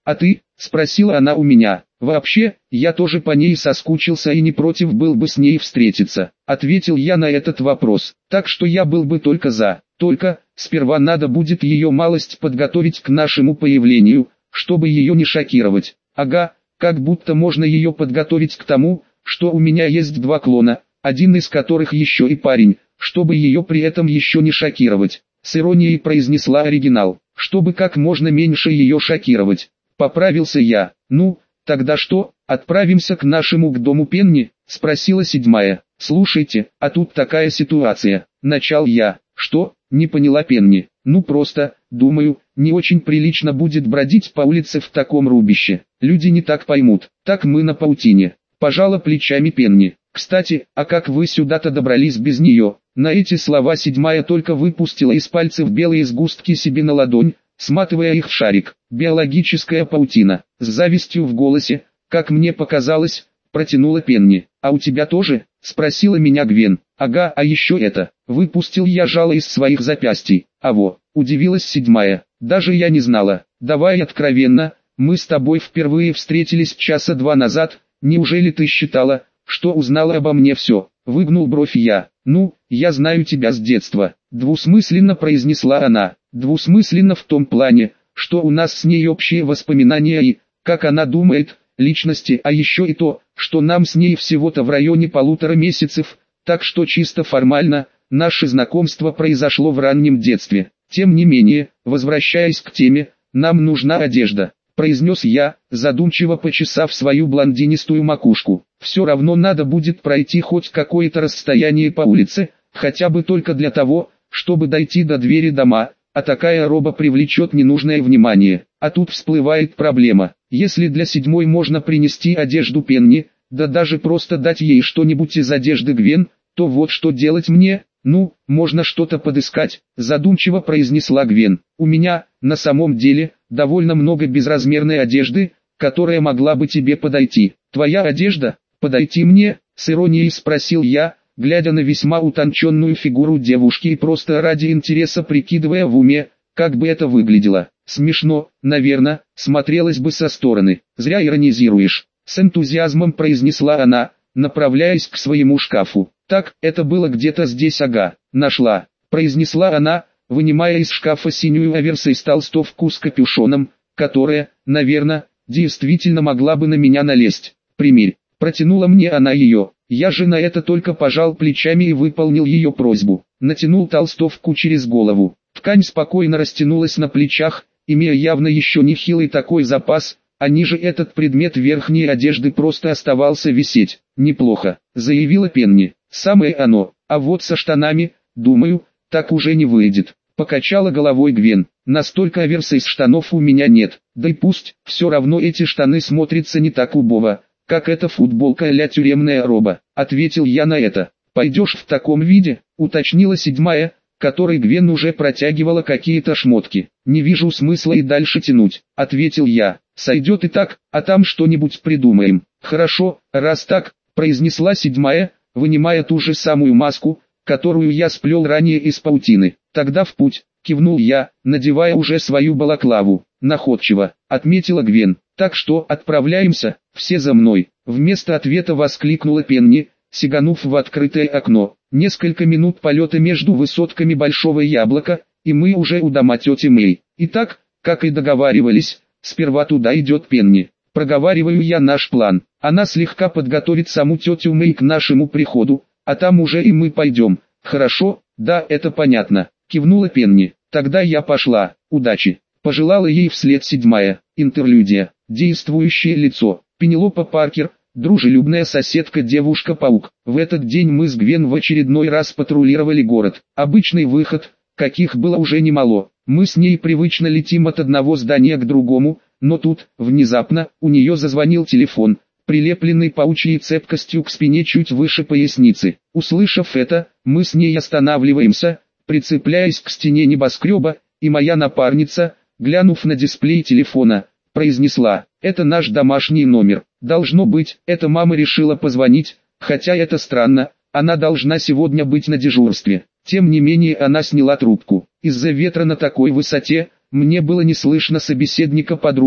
«А ты?» – спросила она у меня. «Вообще, я тоже по ней соскучился и не против был бы с ней встретиться», – ответил я на этот вопрос. «Так что я был бы только за. Только, сперва надо будет ее малость подготовить к нашему появлению, чтобы ее не шокировать». «Ага, как будто можно ее подготовить к тому, что у меня есть два клона, один из которых еще и парень, чтобы ее при этом еще не шокировать», – с иронией произнесла оригинал. «Чтобы как можно меньше ее шокировать», – поправился я. «Ну, тогда что, отправимся к нашему к дому Пенни?» – спросила седьмая. «Слушайте, а тут такая ситуация», – начал я. «Что?» – не поняла Пенни. «Ну просто, думаю, не очень прилично будет бродить по улице в таком рубище. Люди не так поймут. Так мы на паутине». Пожала плечами Пенни. «Кстати, а как вы сюда-то добрались без нее?» На эти слова седьмая только выпустила из пальцев белые сгустки себе на ладонь, сматывая их в шарик. «Биологическая паутина», с завистью в голосе, как мне показалось, протянула Пенни. «А у тебя тоже?» – спросила меня Гвен. «Ага, а еще это». Выпустил я жало из своих запястий. «А во», – удивилась седьмая. «Даже я не знала. Давай откровенно, мы с тобой впервые встретились часа два назад, неужели ты считала, что узнала обо мне все?» – выгнул бровь я. «Ну, я знаю тебя с детства», – двусмысленно произнесла она. «Двусмысленно в том плане, что у нас с ней общие воспоминания и, как она думает, личности, а еще и то, что нам с ней всего-то в районе полутора месяцев, так что чисто формально, наше знакомство произошло в раннем детстве. Тем не менее, возвращаясь к теме, нам нужна одежда», – произнес я, задумчиво почесав свою блондинистую макушку. «Все равно надо будет пройти хоть какое-то расстояние по улице, хотя бы только для того, чтобы дойти до двери дома, а такая роба привлечет ненужное внимание. А тут всплывает проблема. Если для седьмой можно принести одежду Пенни, да даже просто дать ей что-нибудь из одежды Гвен, то вот что делать мне?» «Ну, можно что-то подыскать», – задумчиво произнесла Гвен. «У меня, на самом деле, довольно много безразмерной одежды, которая могла бы тебе подойти». «Твоя одежда? Подойти мне?» – с иронией спросил я, глядя на весьма утонченную фигуру девушки и просто ради интереса прикидывая в уме, как бы это выглядело. «Смешно, наверное, смотрелось бы со стороны. Зря иронизируешь», – с энтузиазмом произнесла она, направляясь к своему шкафу. «Так, это было где-то здесь, ага, нашла», – произнесла она, вынимая из шкафа синюю оверсайз толстовку с капюшоном, которая, наверное, действительно могла бы на меня налезть. «Примерь», – протянула мне она ее. Я же на это только пожал плечами и выполнил ее просьбу. Натянул толстовку через голову. Ткань спокойно растянулась на плечах, имея явно еще нехилый такой запас, а ниже этот предмет верхней одежды просто оставался висеть. «Неплохо», – заявила Пенни. «Самое оно, а вот со штанами, думаю, так уже не выйдет», – покачала головой Гвен. «Настолько оверсайз штанов у меня нет, да и пусть, все равно эти штаны смотрятся не так убого, как эта футболка а-ля тюремная роба», – ответил я на это. «Пойдешь в таком виде?» – уточнила седьмая, которой Гвен уже протягивала какие-то шмотки. «Не вижу смысла и дальше тянуть», – ответил я. «Сойдет и так, а там что-нибудь придумаем». «Хорошо, раз так», – произнесла седьмая, вынимая ту же самую маску, которую я сплел ранее из паутины. «Тогда в путь», – кивнул я, надевая уже свою балаклаву. «Находчиво», – отметила Гвен. «Так что, отправляемся, все за мной», – вместо ответа воскликнула Пенни, сиганув в открытое окно. Несколько минут полета между высотками Большого Яблока, и мы уже у дома тети Мэй. Итак, как и договаривались, сперва туда идет Пенни. Проговариваю я наш план. Она слегка подготовит саму тетю Мэй к нашему приходу, а там уже и мы пойдем. «Хорошо, да, это понятно», – кивнула Пенни. «Тогда я пошла, удачи», – пожелала ей вслед седьмая. Интерлюдия. Действующее лицо. Пенелопа Паркер, дружелюбная соседка-девушка-паук. В этот день мы с Гвен в очередной раз патрулировали город. Обычный выход, каких было уже немало. Мы с ней привычно летим от одного здания к другому, но тут, внезапно, у нее зазвонил телефон, прилепленный паучьей цепкостью к спине чуть выше поясницы. Услышав это, мы с ней останавливаемся, прицепляясь к стене небоскреба, и моя напарница, глянув на дисплей телефона, произнесла: «Это наш домашний номер. Должно быть, эта мама решила позвонить, хотя это странно, она должна сегодня быть на дежурстве». Тем не менее она сняла трубку. Из-за ветра на такой высоте, мне было не слышно собеседника подруги,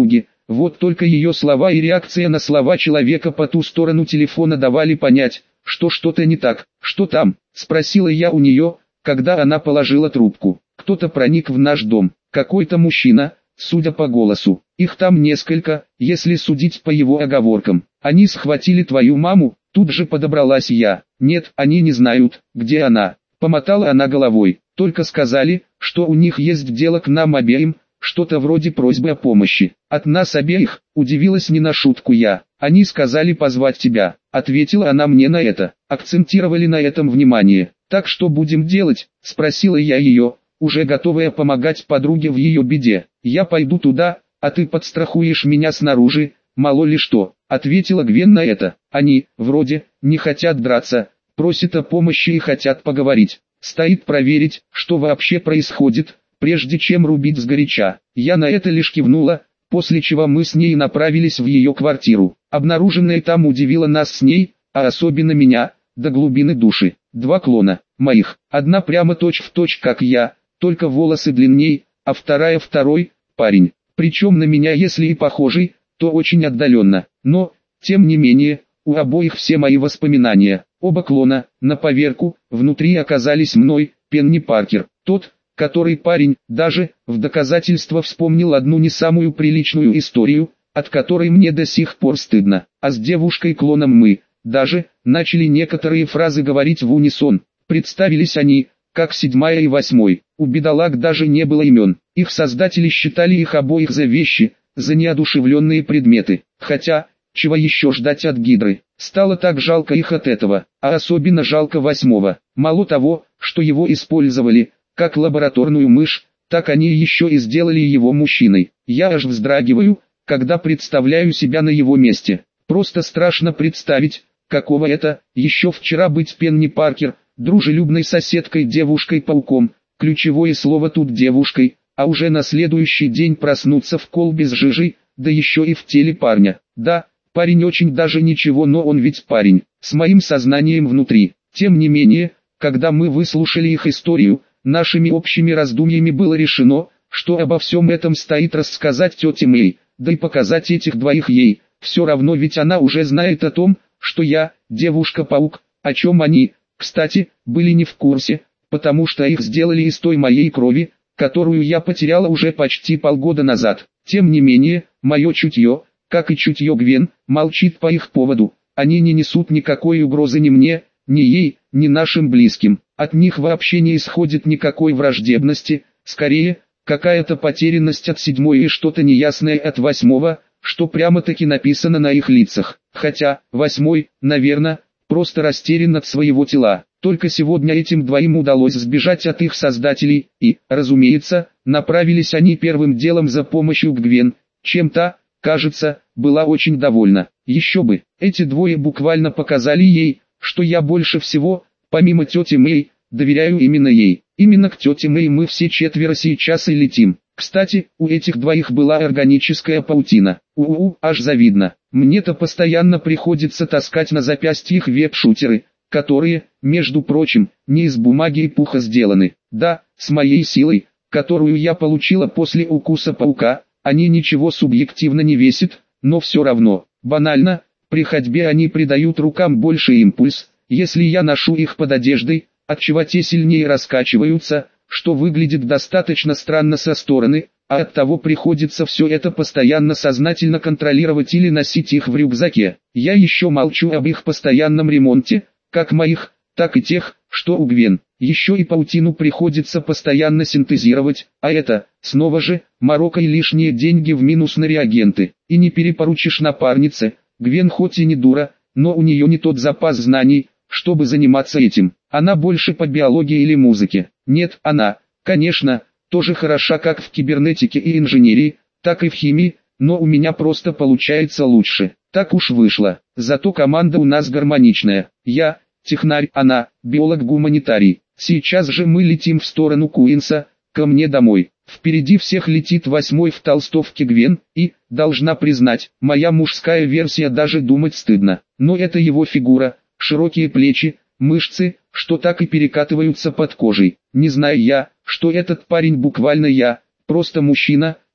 Вот только ее слова и реакция на слова человека по ту сторону телефона давали понять, что что-то не так. «Что там?» – спросила я у нее, когда она положила трубку. «Кто-то проник в наш дом, какой-то мужчина, судя по голосу. Их там несколько, если судить по его оговоркам. Они схватили твою маму?» Тут же подобралась я. «Нет, они не знают, где она». Помотала она головой. «Только сказали, что у них есть дело к нам обеим, что-то вроде просьбы о помощи. От нас обеих?» Удивилась не на шутку я. «Они сказали позвать тебя», ответила она мне на это. Акцентировали на этом внимание. «Так что будем делать?» Спросила я ее, уже готовая помогать подруге в ее беде. «Я пойду туда, а ты подстрахуешь меня снаружи, мало ли что», ответила Гвен на это. «Они, вроде, не хотят драться, просят о помощи и хотят поговорить. Стоит проверить, что вообще происходит, прежде чем рубить сгоряча». Я на это лишь кивнула, после чего мы с ней направились в ее квартиру. Обнаруженное там удивило нас с ней, а особенно меня, до глубины души. Два клона, моих, одна прямо точь-в-точь как я, только волосы длинней, а вторая второй, парень. Причем на меня если и похожий, то очень отдаленно. Но, тем не менее, у обоих все мои воспоминания. Оба клона, на поверку, внутри оказались мной, Пенни Паркер. Тот, который парень, даже, в доказательство вспомнил одну не самую приличную историю, от которой мне до сих пор стыдно. А с девушкой-клоном мы, даже, начали некоторые фразы говорить в унисон. Представились они, как седьмая и восьмой. У бедолаг даже не было имен. Их создатели считали их обоих за вещи, за неодушевленные предметы. Хотя, чего еще ждать от Гидры? Стало так жалко их от этого, а особенно жалко восьмого. Мало того, что его использовали, как лабораторную мышь, так они еще и сделали его мужчиной. Я аж вздрагиваю, когда представляю себя на его месте. Просто страшно представить, каково это, еще вчера быть Пенни Паркер, дружелюбной соседкой девушкой-пауком, ключевое слово тут девушкой, а уже на следующий день проснуться в колбе с жижей, да еще и в теле парня. Да, парень очень даже ничего, но он ведь парень, с моим сознанием внутри. Тем не менее, когда мы выслушали их историю, нашими общими раздумьями было решено, что обо всем этом стоит рассказать тете Мэй, да и показать этих двоих ей. Все равно ведь она уже знает о том, что я, девушка-паук, о чем они, кстати, были не в курсе, потому что их сделали из той моей крови, которую я потеряла уже почти полгода назад. Тем не менее, мое чутье, как и чутье Гвен, молчит по их поводу. Они не несут никакой угрозы ни мне, ни ей, ни нашим близким. От них вообще не исходит никакой враждебности, скорее, какая-то потерянность от седьмой и что-то неясное от восьмого, что прямо-таки написано на их лицах. Хотя, восьмой, наверное, просто растерян от своего тела. Только сегодня этим двоим удалось сбежать от их создателей, и, разумеется, направились они первым делом за помощью к Гвен, чем та, кажется, была очень довольна. Еще бы, эти двое буквально показали ей, что я больше всего, помимо тети Мэй, доверяю именно ей. Именно к тете Мэй мы все четверо сейчас и летим. Кстати, у этих двоих была органическая паутина. У-у, аж завидно. Мне-то постоянно приходится таскать на запястьях веб-шутеры, которые, между прочим, не из бумаги и пуха сделаны. Да, с моей силой, которую я получила после укуса паука, они ничего субъективно не весят, но все равно, банально, при ходьбе они придают рукам больше импульс, если я ношу их под одеждой, отчего те сильнее раскачиваются, что выглядит достаточно странно со стороны, а оттого приходится все это постоянно сознательно контролировать или носить их в рюкзаке. Я еще молчу об их постоянном ремонте, как моих, так и тех, что у Гвен. Еще и паутину приходится постоянно синтезировать, а это, снова же, морока и лишние деньги в минус на реагенты. И не перепоручишь напарнице, Гвен хоть и не дура, но у нее не тот запас знаний, чтобы заниматься этим. Она больше по биологии или музыке. Нет, она, конечно, тоже хороша как в кибернетике и инженерии, так и в химии, но у меня просто получается лучше. Так уж вышло. Зато команда у нас гармоничная. Я, технарь, она, биолог-гуманитарий. Сейчас же мы летим в сторону Куинса, ко мне домой. Впереди всех летит восьмой в толстовке Гвен, и, должна признать, моя мужская версия даже думать стыдно. Но это его фигура, широкие плечи, мышцы, что так и перекатываются под кожей. Не знаю я, что этот парень буквально я, просто мужчина,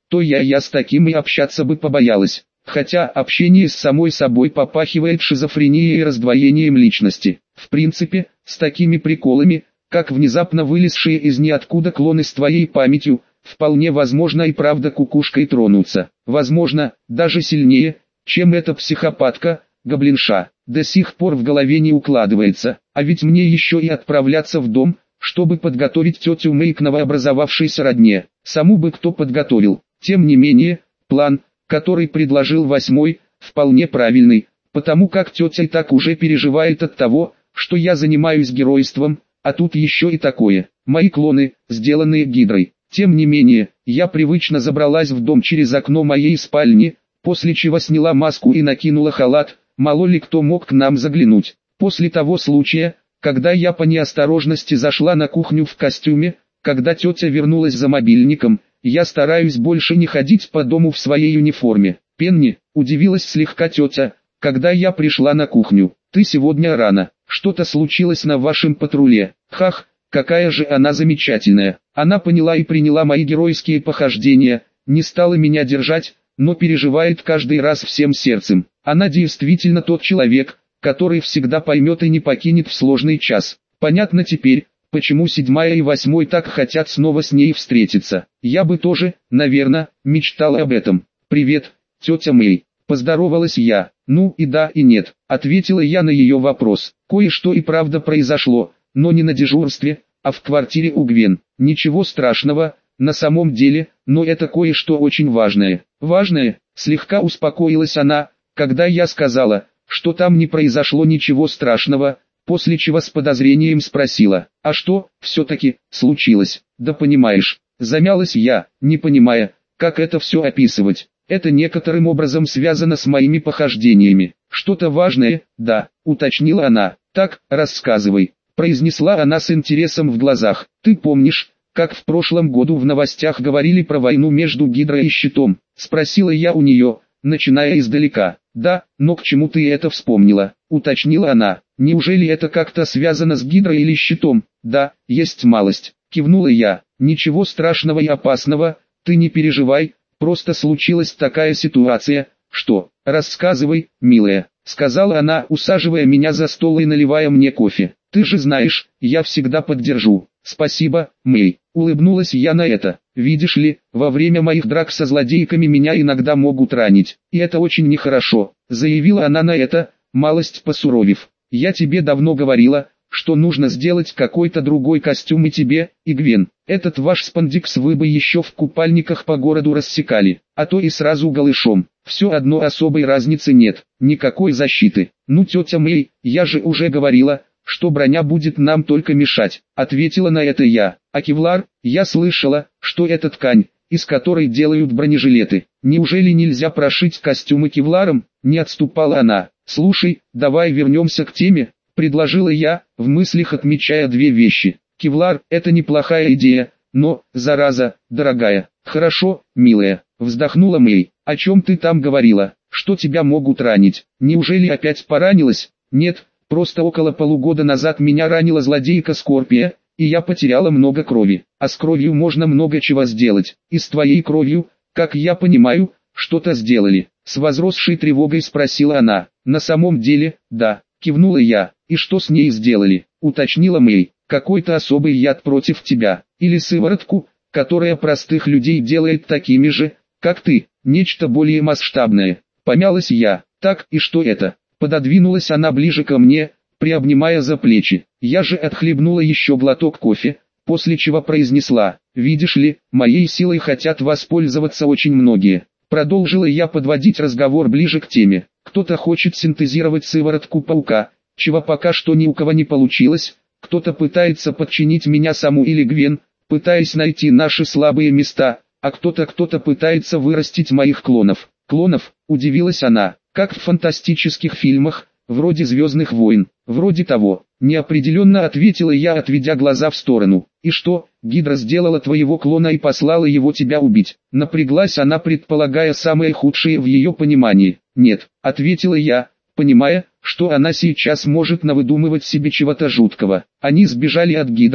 то я я с таким и общаться бы побоялась. Хотя общение с самой собой попахивает шизофренией и раздвоением личности. В принципе, с такими приколами, как внезапно вылезшие из ниоткуда клоны с твоей памятью, вполне возможно и правда кукушкой тронуться. Возможно, даже сильнее, чем эта психопатка, гоблинша. До сих пор в голове не укладывается, а ведь мне еще и отправляться в дом, чтобы подготовить тетю Мэй к новообразовавшейся родне. Саму бы кто подготовил. Тем не менее, план, который предложил восьмой, вполне правильный, потому как тетя и так уже переживает от того, что я занимаюсь геройством, а тут еще и такое. Мои клоны, сделанные гидрой. Тем не менее, я привычно забралась в дом через окно моей спальни, после чего сняла маску и накинула халат, мало ли кто мог к нам заглянуть. После того случая, когда я по неосторожности зашла на кухню в костюме, когда тетя вернулась за мобильником, я стараюсь больше не ходить по дому в своей униформе. Пенни, удивилась слегка тетя, когда я пришла на кухню. Ты сегодня рано, что-то случилось на вашем патруле. Хах, какая же она замечательная. Она поняла и приняла мои геройские похождения, не стала меня держать, но переживает каждый раз всем сердцем. Она действительно тот человек, который всегда поймет и не покинет в сложный час. Понятно теперь, почему седьмая и восьмой так хотят снова с ней встретиться. Я бы тоже, наверное, мечтала об этом. «Привет, тетя Мэй», — поздоровалась я. «Ну и да и нет», — ответила я на ее вопрос. Кое-что и правда произошло, но не на дежурстве, а в квартире у Гвен. Ничего страшного, на самом деле, но это кое-что очень важное. Важное, слегка успокоилась она, когда я сказала, что там не произошло ничего страшного, после чего с подозрением спросила: «А что, все-таки, случилось?» «Да понимаешь», замялась я, не понимая, как это все описывать. «Это некоторым образом связано с моими похождениями». «Что-то важное, да», уточнила она. «Так, рассказывай», произнесла она с интересом в глазах. «Ты помнишь, как в прошлом году в новостях говорили про войну между Гидрой и Щитом?» Спросила я у нее, начиная издалека. «Да, но к чему ты это вспомнила?» Уточнила она. «Неужели это как-то связано с Гидрой или Щитом?» «Да, есть малость», кивнула я. «Ничего страшного и опасного, ты не переживай, просто случилась такая ситуация». «Что? Рассказывай, милая», сказала она, усаживая меня за стол и наливая мне кофе. «Ты же знаешь, я всегда поддержу». «Спасибо, Мэй», улыбнулась я на это. «Видишь ли, во время моих драк со злодейками меня иногда могут ранить, и это очень нехорошо», заявила она на это, малость посуровев. «Я тебе давно говорила, что нужно сделать какой-то другой костюм и тебе, и Гвен. Этот ваш спандикс вы бы еще в купальниках по городу рассекали, а то и сразу голышом. Все одно особой разницы нет, никакой защиты». «Ну тетя Мэй, я же уже говорила, что броня будет нам только мешать», ответила на это я. «А кевлар, я слышала, что это ткань, из которой делают бронежилеты. Неужели нельзя прошить костюмы кевларом?» Не отступала она. «Слушай, давай вернемся к теме», предложила я, в мыслях отмечая две вещи. «Кевлар – это неплохая идея, но, зараза, дорогая». «Хорошо, милая», вздохнула Мэй. «О чем ты там говорила? Что тебя могут ранить? Неужели опять поранилась?» «Нет, просто около полугода назад меня ранила злодейка Скорпия, и я потеряла много крови. А с кровью можно много чего сделать. И с твоей кровью, как я понимаю, что-то сделали». С возросшей тревогой спросила она. «На самом деле, да», кивнула я. «И что с ней сделали?» Уточнила Мэй. «Какой-то особый яд против тебя. Или сыворотку, которая простых людей делает такими же, как ты. Нечто более масштабное». Помялась я. «Так, и что это?» Пододвинулась она ближе ко мне, приобнимая за плечи. Я же отхлебнула еще глоток кофе, после чего произнесла: «Видишь ли, моей силой хотят воспользоваться очень многие». Продолжила я подводить разговор ближе к теме. «Кто-то хочет синтезировать сыворотку паука, чего пока что ни у кого не получилось. Кто-то пытается подчинить меня саму или Гвен, пытаясь найти наши слабые места, а кто-то кто-то пытается вырастить моих клонов». «Клонов?» – удивилась она. «Как в фантастических фильмах, вроде «Звездных войн», вроде того». Неопределенно ответила я, отведя глаза в сторону. «И что, Гидра сделала твоего клона и послала его тебя убить?» Напряглась она, предполагая самое худшее в ее понимании. «Нет», ответила я, понимая, что она сейчас может навыдумывать себе чего-то жуткого. «Они сбежали от Гидры,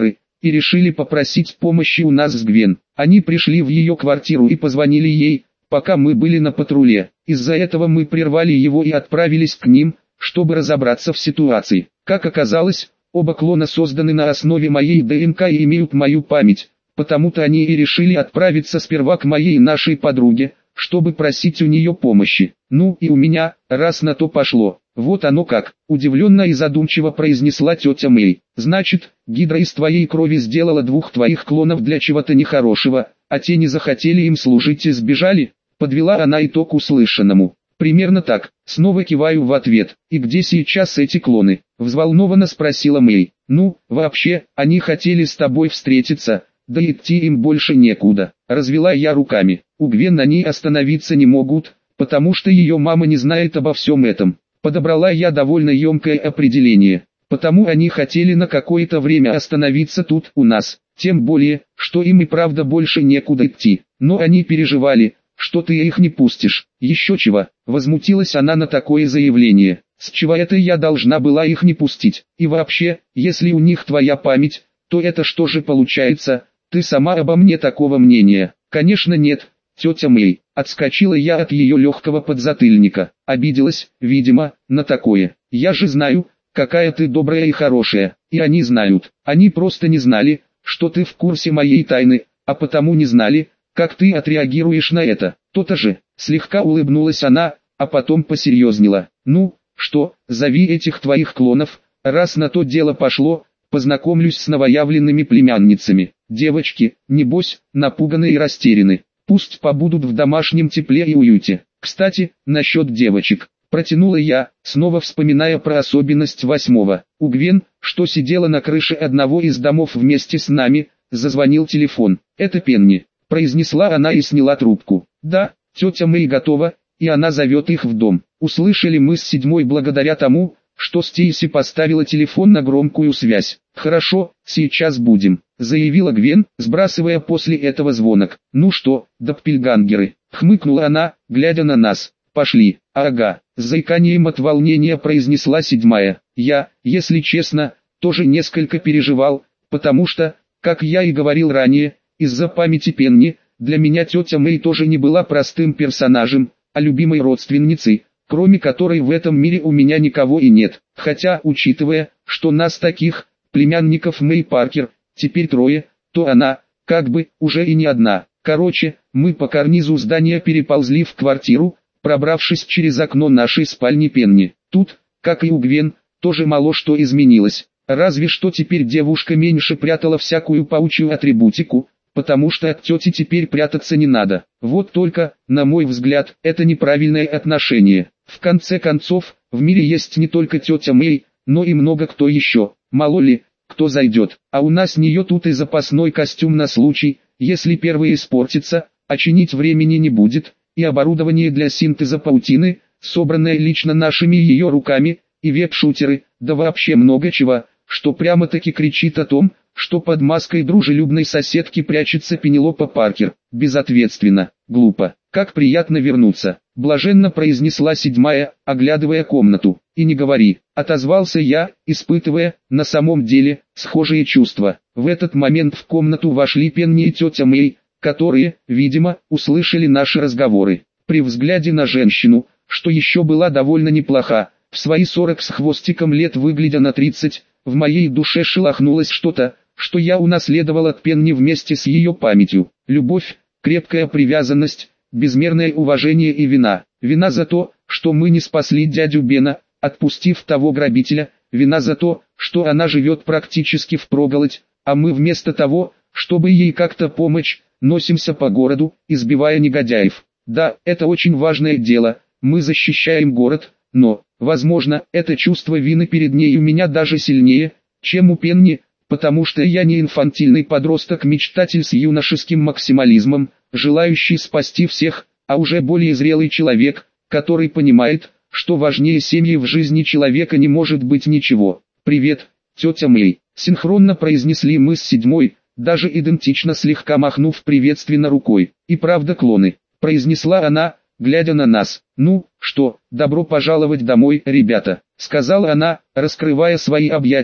и решили попросить помощи у нас с Гвен. Они пришли в ее квартиру и позвонили ей, пока мы были на патруле. Из-за этого мы прервали его и отправились к ним, чтобы разобраться в ситуации. Как оказалось, оба клона созданы на основе моей ДНК и имеют мою память, потому-то они и решили отправиться сперва к моей нашей подруге, чтобы просить у нее помощи. Ну и у меня, раз на то пошло. Вот оно как, удивленно и задумчиво произнесла тетя Мэй. Значит, Гидра из твоей крови сделала двух твоих клонов для чего-то нехорошего, а те не захотели им служить и сбежали? Подвела она итог услышанному. Примерно так, снова киваю в ответ. И где сейчас эти клоны? Взволнованно спросила Мэй. Ну, вообще, они хотели с тобой встретиться, да идти им больше некуда. Развела я руками. У Гвен они остановиться не могут, потому что ее мама не знает обо всем этом. Подобрала я довольно емкое определение. Потому они хотели на какое-то время остановиться тут у нас. Тем более, что им и правда больше некуда идти. Но они переживали, что ты их не пустишь. Еще чего, возмутилась она на такое заявление. С чего это я должна была их не пустить? И вообще, если у них твоя память, то это что же получается? Ты сама обо мне такого мнения? Конечно нет, тетя Мэй. Отскочила я от ее легкого подзатыльника. Обиделась, видимо, на такое. Я же знаю, какая ты добрая и хорошая. И они знают. Они просто не знали, что ты в курсе моей тайны, а потому не знали, как ты отреагируешь на это. То-то же. Слегка улыбнулась она, а потом посерьезнела. Ну, что, зови этих твоих клонов, раз на то дело пошло, познакомлюсь с новоявленными племянницами. Девочки, небось, напуганы и растеряны. Пусть побудут в домашнем тепле и уюте. Кстати, насчет девочек. Протянула я, снова вспоминая про особенность восьмого. У Гвен, что сидела на крыше одного из домов вместе с нами, зазвонил телефон. Это Пенни. Произнесла она и сняла трубку. Да, тетя Мэй готова, и она зовет их в дом. Услышали мы с седьмой благодаря тому, что Стейси поставила телефон на громкую связь. «Хорошо, сейчас будем», — заявила Гвен, сбрасывая после этого звонок. «Ну что, доппельгангеры», — хмыкнула она, глядя на нас. «Пошли». «Ага», — с заиканием от волнения произнесла седьмая. Я, если честно, тоже несколько переживал, потому что, как я и говорил ранее, из-за памяти Пенни, для меня тетя Мэй тоже не была простым персонажем, а любимой родственницей, кроме которой в этом мире у меня никого и нет. Хотя, учитывая, что нас таких, племянников Мэй Паркер, теперь трое, то она, как бы, уже и не одна. Короче, мы по карнизу здания переползли в квартиру, пробравшись через окно нашей спальни Пенни. Тут, как и у Гвен, тоже мало что изменилось. Разве что теперь девушка меньше прятала всякую паучью атрибутику, потому что от тети теперь прятаться не надо. Вот только, на мой взгляд, это неправильное отношение. В конце концов, в мире есть не только тетя Мэй, но и много кто еще. Мало ли, кто зайдет. А у нас нее тут и запасной костюм на случай, если первый испортится, а чинить времени не будет, и оборудование для синтеза паутины, собранное лично нашими ее руками, и веб-шутеры, да вообще много чего, что прямо-таки кричит о том, что под маской дружелюбной соседки прячется Пенелопа Паркер. Безответственно, глупо. Как приятно вернуться, блаженно произнесла седьмая, оглядывая комнату. И не говори, отозвался я, испытывая, на самом деле, схожие чувства. В этот момент в комнату вошли Пенни и тетя Мэй, которые, видимо, услышали наши разговоры. При взгляде на женщину, что еще была довольно неплоха, в свои сорок с хвостиком лет выглядя на тридцать, в моей душе шелохнулось что-то, что я унаследовал от Пенни вместе с ее памятью. Любовь, крепкая привязанность, безмерное уважение и вина. Вина за то, что мы не спасли дядю Бена, отпустив того грабителя. Вина за то, что она живет практически впроголодь, а мы вместо того, чтобы ей как-то помочь, носимся по городу, избивая негодяев. Да, это очень важное дело, мы защищаем город, но, возможно, это чувство вины перед ней у меня даже сильнее, чем у Пенни, потому что я не инфантильный подросток-мечтатель с юношеским максимализмом, желающий спасти всех, а уже более зрелый человек, который понимает, что важнее семьи в жизни человека не может быть ничего. «Привет, тетя Мэй», синхронно произнесли мы с седьмой, даже идентично слегка махнув приветственно рукой. «И правда клоны», произнесла она, глядя на нас. «Ну, что, добро пожаловать домой, ребята», сказала она, раскрывая свои объятия,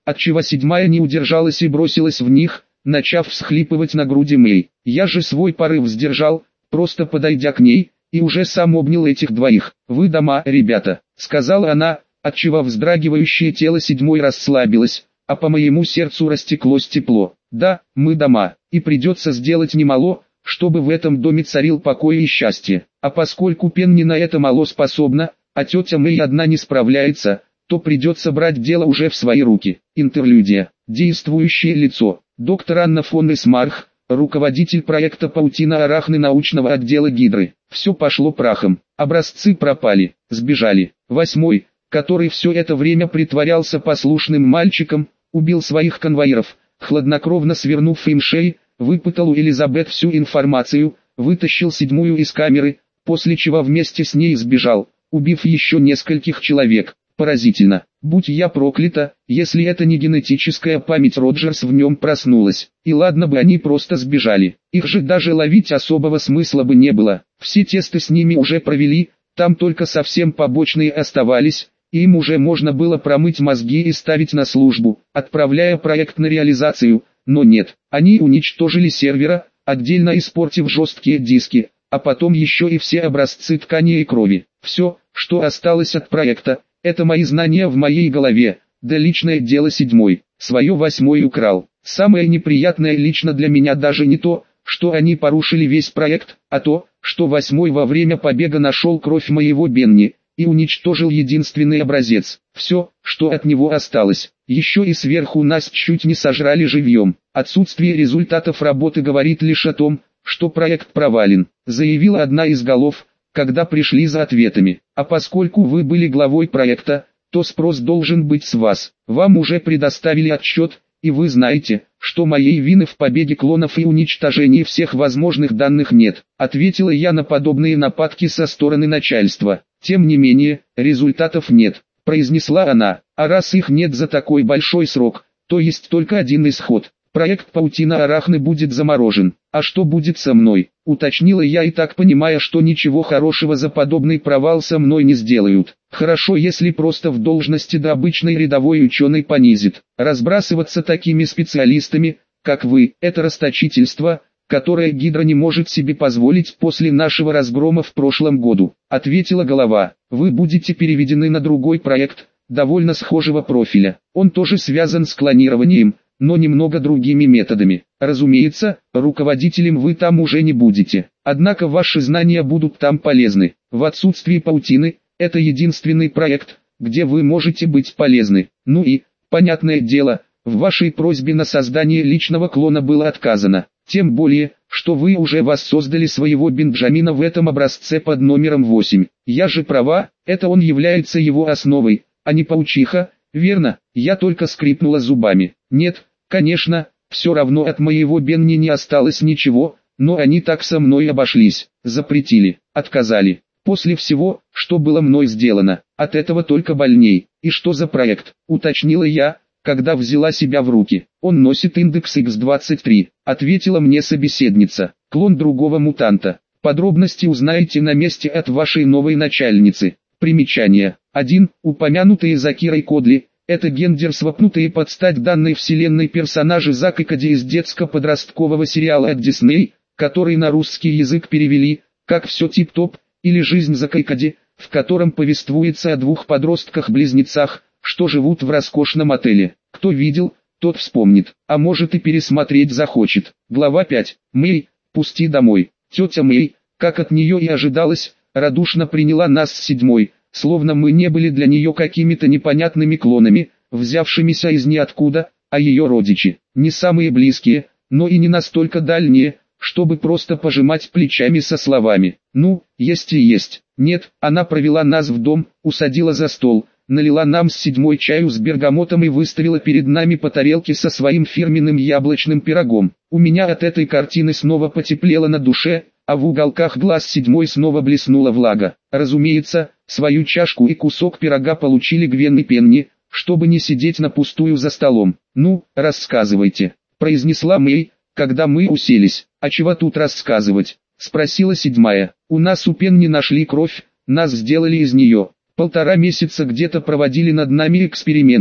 отчего седьмая не удержалась и бросилась в них, начав всхлипывать на груди Мэй. Я же свой порыв сдержал, просто подойдя к ней, и уже сам обнял этих двоих. «Вы дома, ребята», — сказала она, отчего вздрагивающее тело седьмой расслабилось, а по моему сердцу растеклось тепло. «Да, мы дома, и придется сделать немало, чтобы в этом доме царил покой и счастье. А поскольку Пенни на это мало способна, а тетя Мэй одна не справляется, то придется брать дело уже в свои руки». Интерлюдия. Действующее лицо. Доктор Анна фон Эсмарх, руководитель проекта «Паутина арахны» научного отдела Гидры. Все пошло прахом. Образцы пропали, сбежали. Восьмой, который все это время притворялся послушным мальчиком, убил своих конвоиров, хладнокровно свернув им шеи, выпытал у Элизабет всю информацию, вытащил седьмую из камеры, после чего вместе с ней сбежал, убив еще нескольких человек. Поразительно. Будь я проклята, если это не генетическая память Роджерс в нем проснулась. И ладно бы они просто сбежали. Их же даже ловить особого смысла бы не было. Все тесты с ними уже провели, там только совсем побочные оставались, и им уже можно было промыть мозги и ставить на службу, отправляя проект на реализацию. Но нет, они уничтожили сервера, отдельно испортив жесткие диски, а потом еще и все образцы ткани и крови. Все, что осталось от проекта, это мои знания в моей голове, да личное дело седьмой, свое восьмой украл. Самое неприятное лично для меня даже не то, что они порушили весь проект, а то, что восьмой во время побега нашел кровь моего Бенни, и уничтожил единственный образец. Все, что от него осталось. Еще и сверху нас чуть не сожрали живьем. Отсутствие результатов работы говорит лишь о том, что проект провален, заявила одна из голов, когда пришли за ответами. А поскольку вы были главой проекта, то спрос должен быть с вас. Вам уже предоставили отчет, и вы знаете, что моей вины в побеге клонов и уничтожении всех возможных данных нет, ответила я на подобные нападки со стороны начальства. Тем не менее, результатов нет, произнесла она, а раз их нет за такой большой срок, то есть только один исход. Проект «Паутина арахны» будет заморожен. А что будет со мной? Уточнила я, и так понимая, что ничего хорошего за подобный провал со мной не сделают. Хорошо, если просто в должности до обычной рядовой ученой понизит. Разбрасываться такими специалистами, как вы, это расточительство, которое Гидра не может себе позволить после нашего разгрома в прошлом году, ответила голова. Вы будете переведены на другой проект, довольно схожего профиля. Он тоже связан с клонированием, но немного другими методами. Разумеется, руководителем вы там уже не будете, однако ваши знания будут там полезны. В отсутствии паутины, это единственный проект, где вы можете быть полезны. Ну и, понятное дело, в вашей просьбе на создание личного клона было отказано. Тем более, что вы уже воссоздали своего Бенджамина в этом образце под номером восемь. Я же права, это он является его основой, а не паучиха. Верно, я только скрипнула зубами. Нет, конечно, все равно от моего Бенни не осталось ничего, но они так со мной обошлись, запретили, отказали. После всего, что было мной сделано, от этого только больней. И что за проект, уточнила я, когда взяла себя в руки. Он носит индекс икс двадцать три, ответила мне собеседница. Клон другого мутанта. Подробности узнаете на месте от вашей новой начальницы. Примечание. один. Упомянутые Закирой Кодли, это гендер-свапнутые под стать данной вселенной персонажи Зак и Коди из детско-подросткового сериала от Disney, который на русский язык перевели, как «Все тип-топ», или «Жизнь Зака и Коди», в котором повествуется о двух подростках-близнецах, что живут в роскошном отеле. Кто видел, тот вспомнит, а может и пересмотреть захочет. Глава пять. Мэй, пусти домой. Тетя Мэй, как от нее и ожидалось, радушно приняла нас с седьмой, словно мы не были для нее какими-то непонятными клонами, взявшимися из ниоткуда, а ее родичи, не самые близкие, но и не настолько дальние, чтобы просто пожимать плечами со словами «ну, есть и есть». Нет, она провела нас в дом, усадила за стол, налила нам с седьмой чаю с бергамотом и выставила перед нами по тарелке со своим фирменным яблочным пирогом. У меня от этой картины снова потеплело на душе, а в уголках глаз седьмой снова блеснула влага. Разумеется, свою чашку и кусок пирога получили Гвен и Пенни, чтобы не сидеть напустую за столом. «Ну, рассказывайте», — произнесла Мэй, когда мы уселись. «А чего тут рассказывать?» — спросила седьмая. «У нас у Пенни нашли кровь, нас сделали из нее. Полтора месяца где-то проводили над нами эксперименты,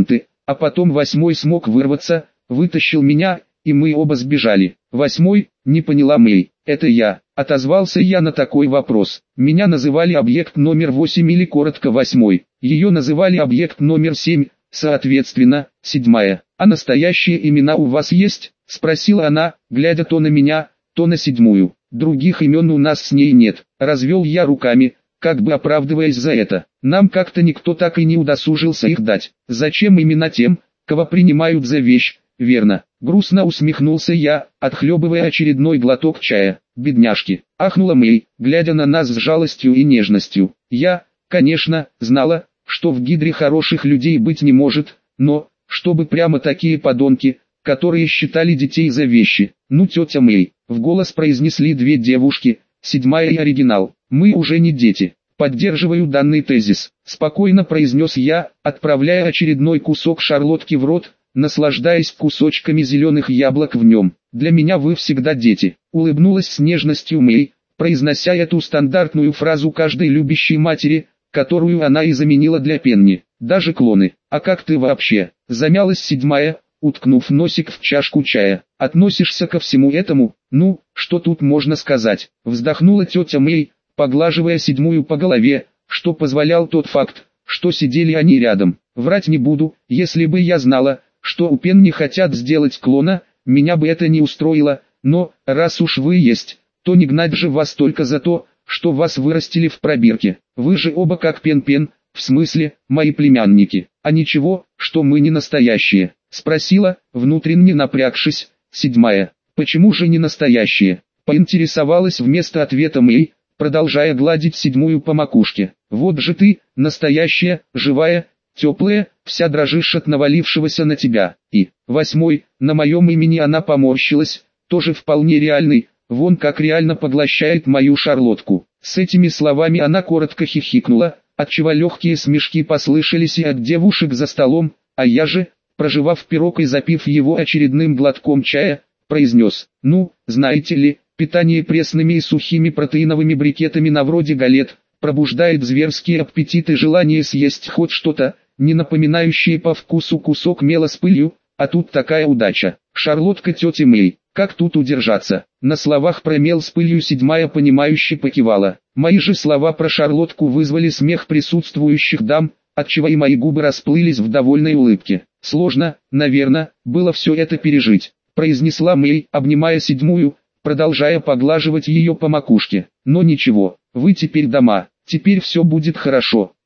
а потом восьмой смог вырваться, вытащил меня, и мы оба сбежали. Восьмой, не поняла Мэй. Это я, отозвался я на такой вопрос. Меня называли объект номер восемь или коротко восьмой. Ее называли объект номер семь, соответственно, седьмая. А настоящие имена у вас есть? Спросила она, глядя то на меня, то на седьмую. Других имен у нас с ней нет. Развел я руками, как бы оправдываясь за это. Нам как-то никто так и не удосужился их дать. Зачем именно тем, кого принимают за вещь? Верно. Грустно усмехнулся я, отхлебывая очередной глоток чая. Бедняжки. Ахнула Мэй, глядя на нас с жалостью и нежностью. Я, конечно, знала, что в Гидре хороших людей быть не может, но, чтобы прямо такие подонки, которые считали детей за вещи. Ну, тетя Мэй, в голос произнесли две девушки, седьмая и оригинал. Мы уже не дети. Поддерживаю данный тезис. Спокойно произнес я, отправляя очередной кусок шарлотки в рот, наслаждаясь кусочками зеленых яблок в нем. Для меня вы всегда дети. Улыбнулась с нежностью Мэй, произнося эту стандартную фразу каждой любящей матери, которую она и заменила для Пенни. Даже клоны. А как ты вообще? Замялась седьмая, уткнув носик в чашку чая. Относишься ко всему этому? Ну, что тут можно сказать? Вздохнула тетя Мэй, поглаживая седьмую по голове, что позволял тот факт, что сидели они рядом. Врать не буду, если бы я знала, что у Пенни хотят сделать клона, меня бы это не устроило, но, раз уж вы есть, то не гнать же вас только за то, что вас вырастили в пробирке. Вы же оба как Пен-Пен, в смысле, мои племянники. А ничего, что мы не настоящие? Спросила, внутренне напрягшись, седьмая. Почему же не настоящие? Поинтересовалась вместо ответа Мэй, продолжая гладить седьмую по макушке. Вот же ты, настоящая, живая, теплая, вся дрожишь от навалившегося на тебя. И, восьмой, на моем имени она поморщилась, тоже вполне реальный, вон как реально поглощает мою шарлотку. С этими словами она коротко хихикнула, отчего легкие смешки послышались и от девушек за столом, а я же, прожевав пирог и запив его очередным глотком чая, произнес: ну, знаете ли, питание пресными и сухими протеиновыми брикетами на вроде галет пробуждает зверский аппетит и желание съесть хоть что-то, не напоминающее по вкусу кусок мела с пылью, а тут такая удача. Шарлотка тети Мэй, как тут удержаться? На словах про мел с пылью седьмая понимающе покивала. Мои же слова про шарлотку вызвали смех присутствующих дам, отчего и мои губы расплылись в довольной улыбке. Сложно, наверное, было все это пережить, произнесла Мэй, обнимая седьмую, продолжая поглаживать ее по макушке. Но ничего, вы теперь дома, теперь все будет хорошо.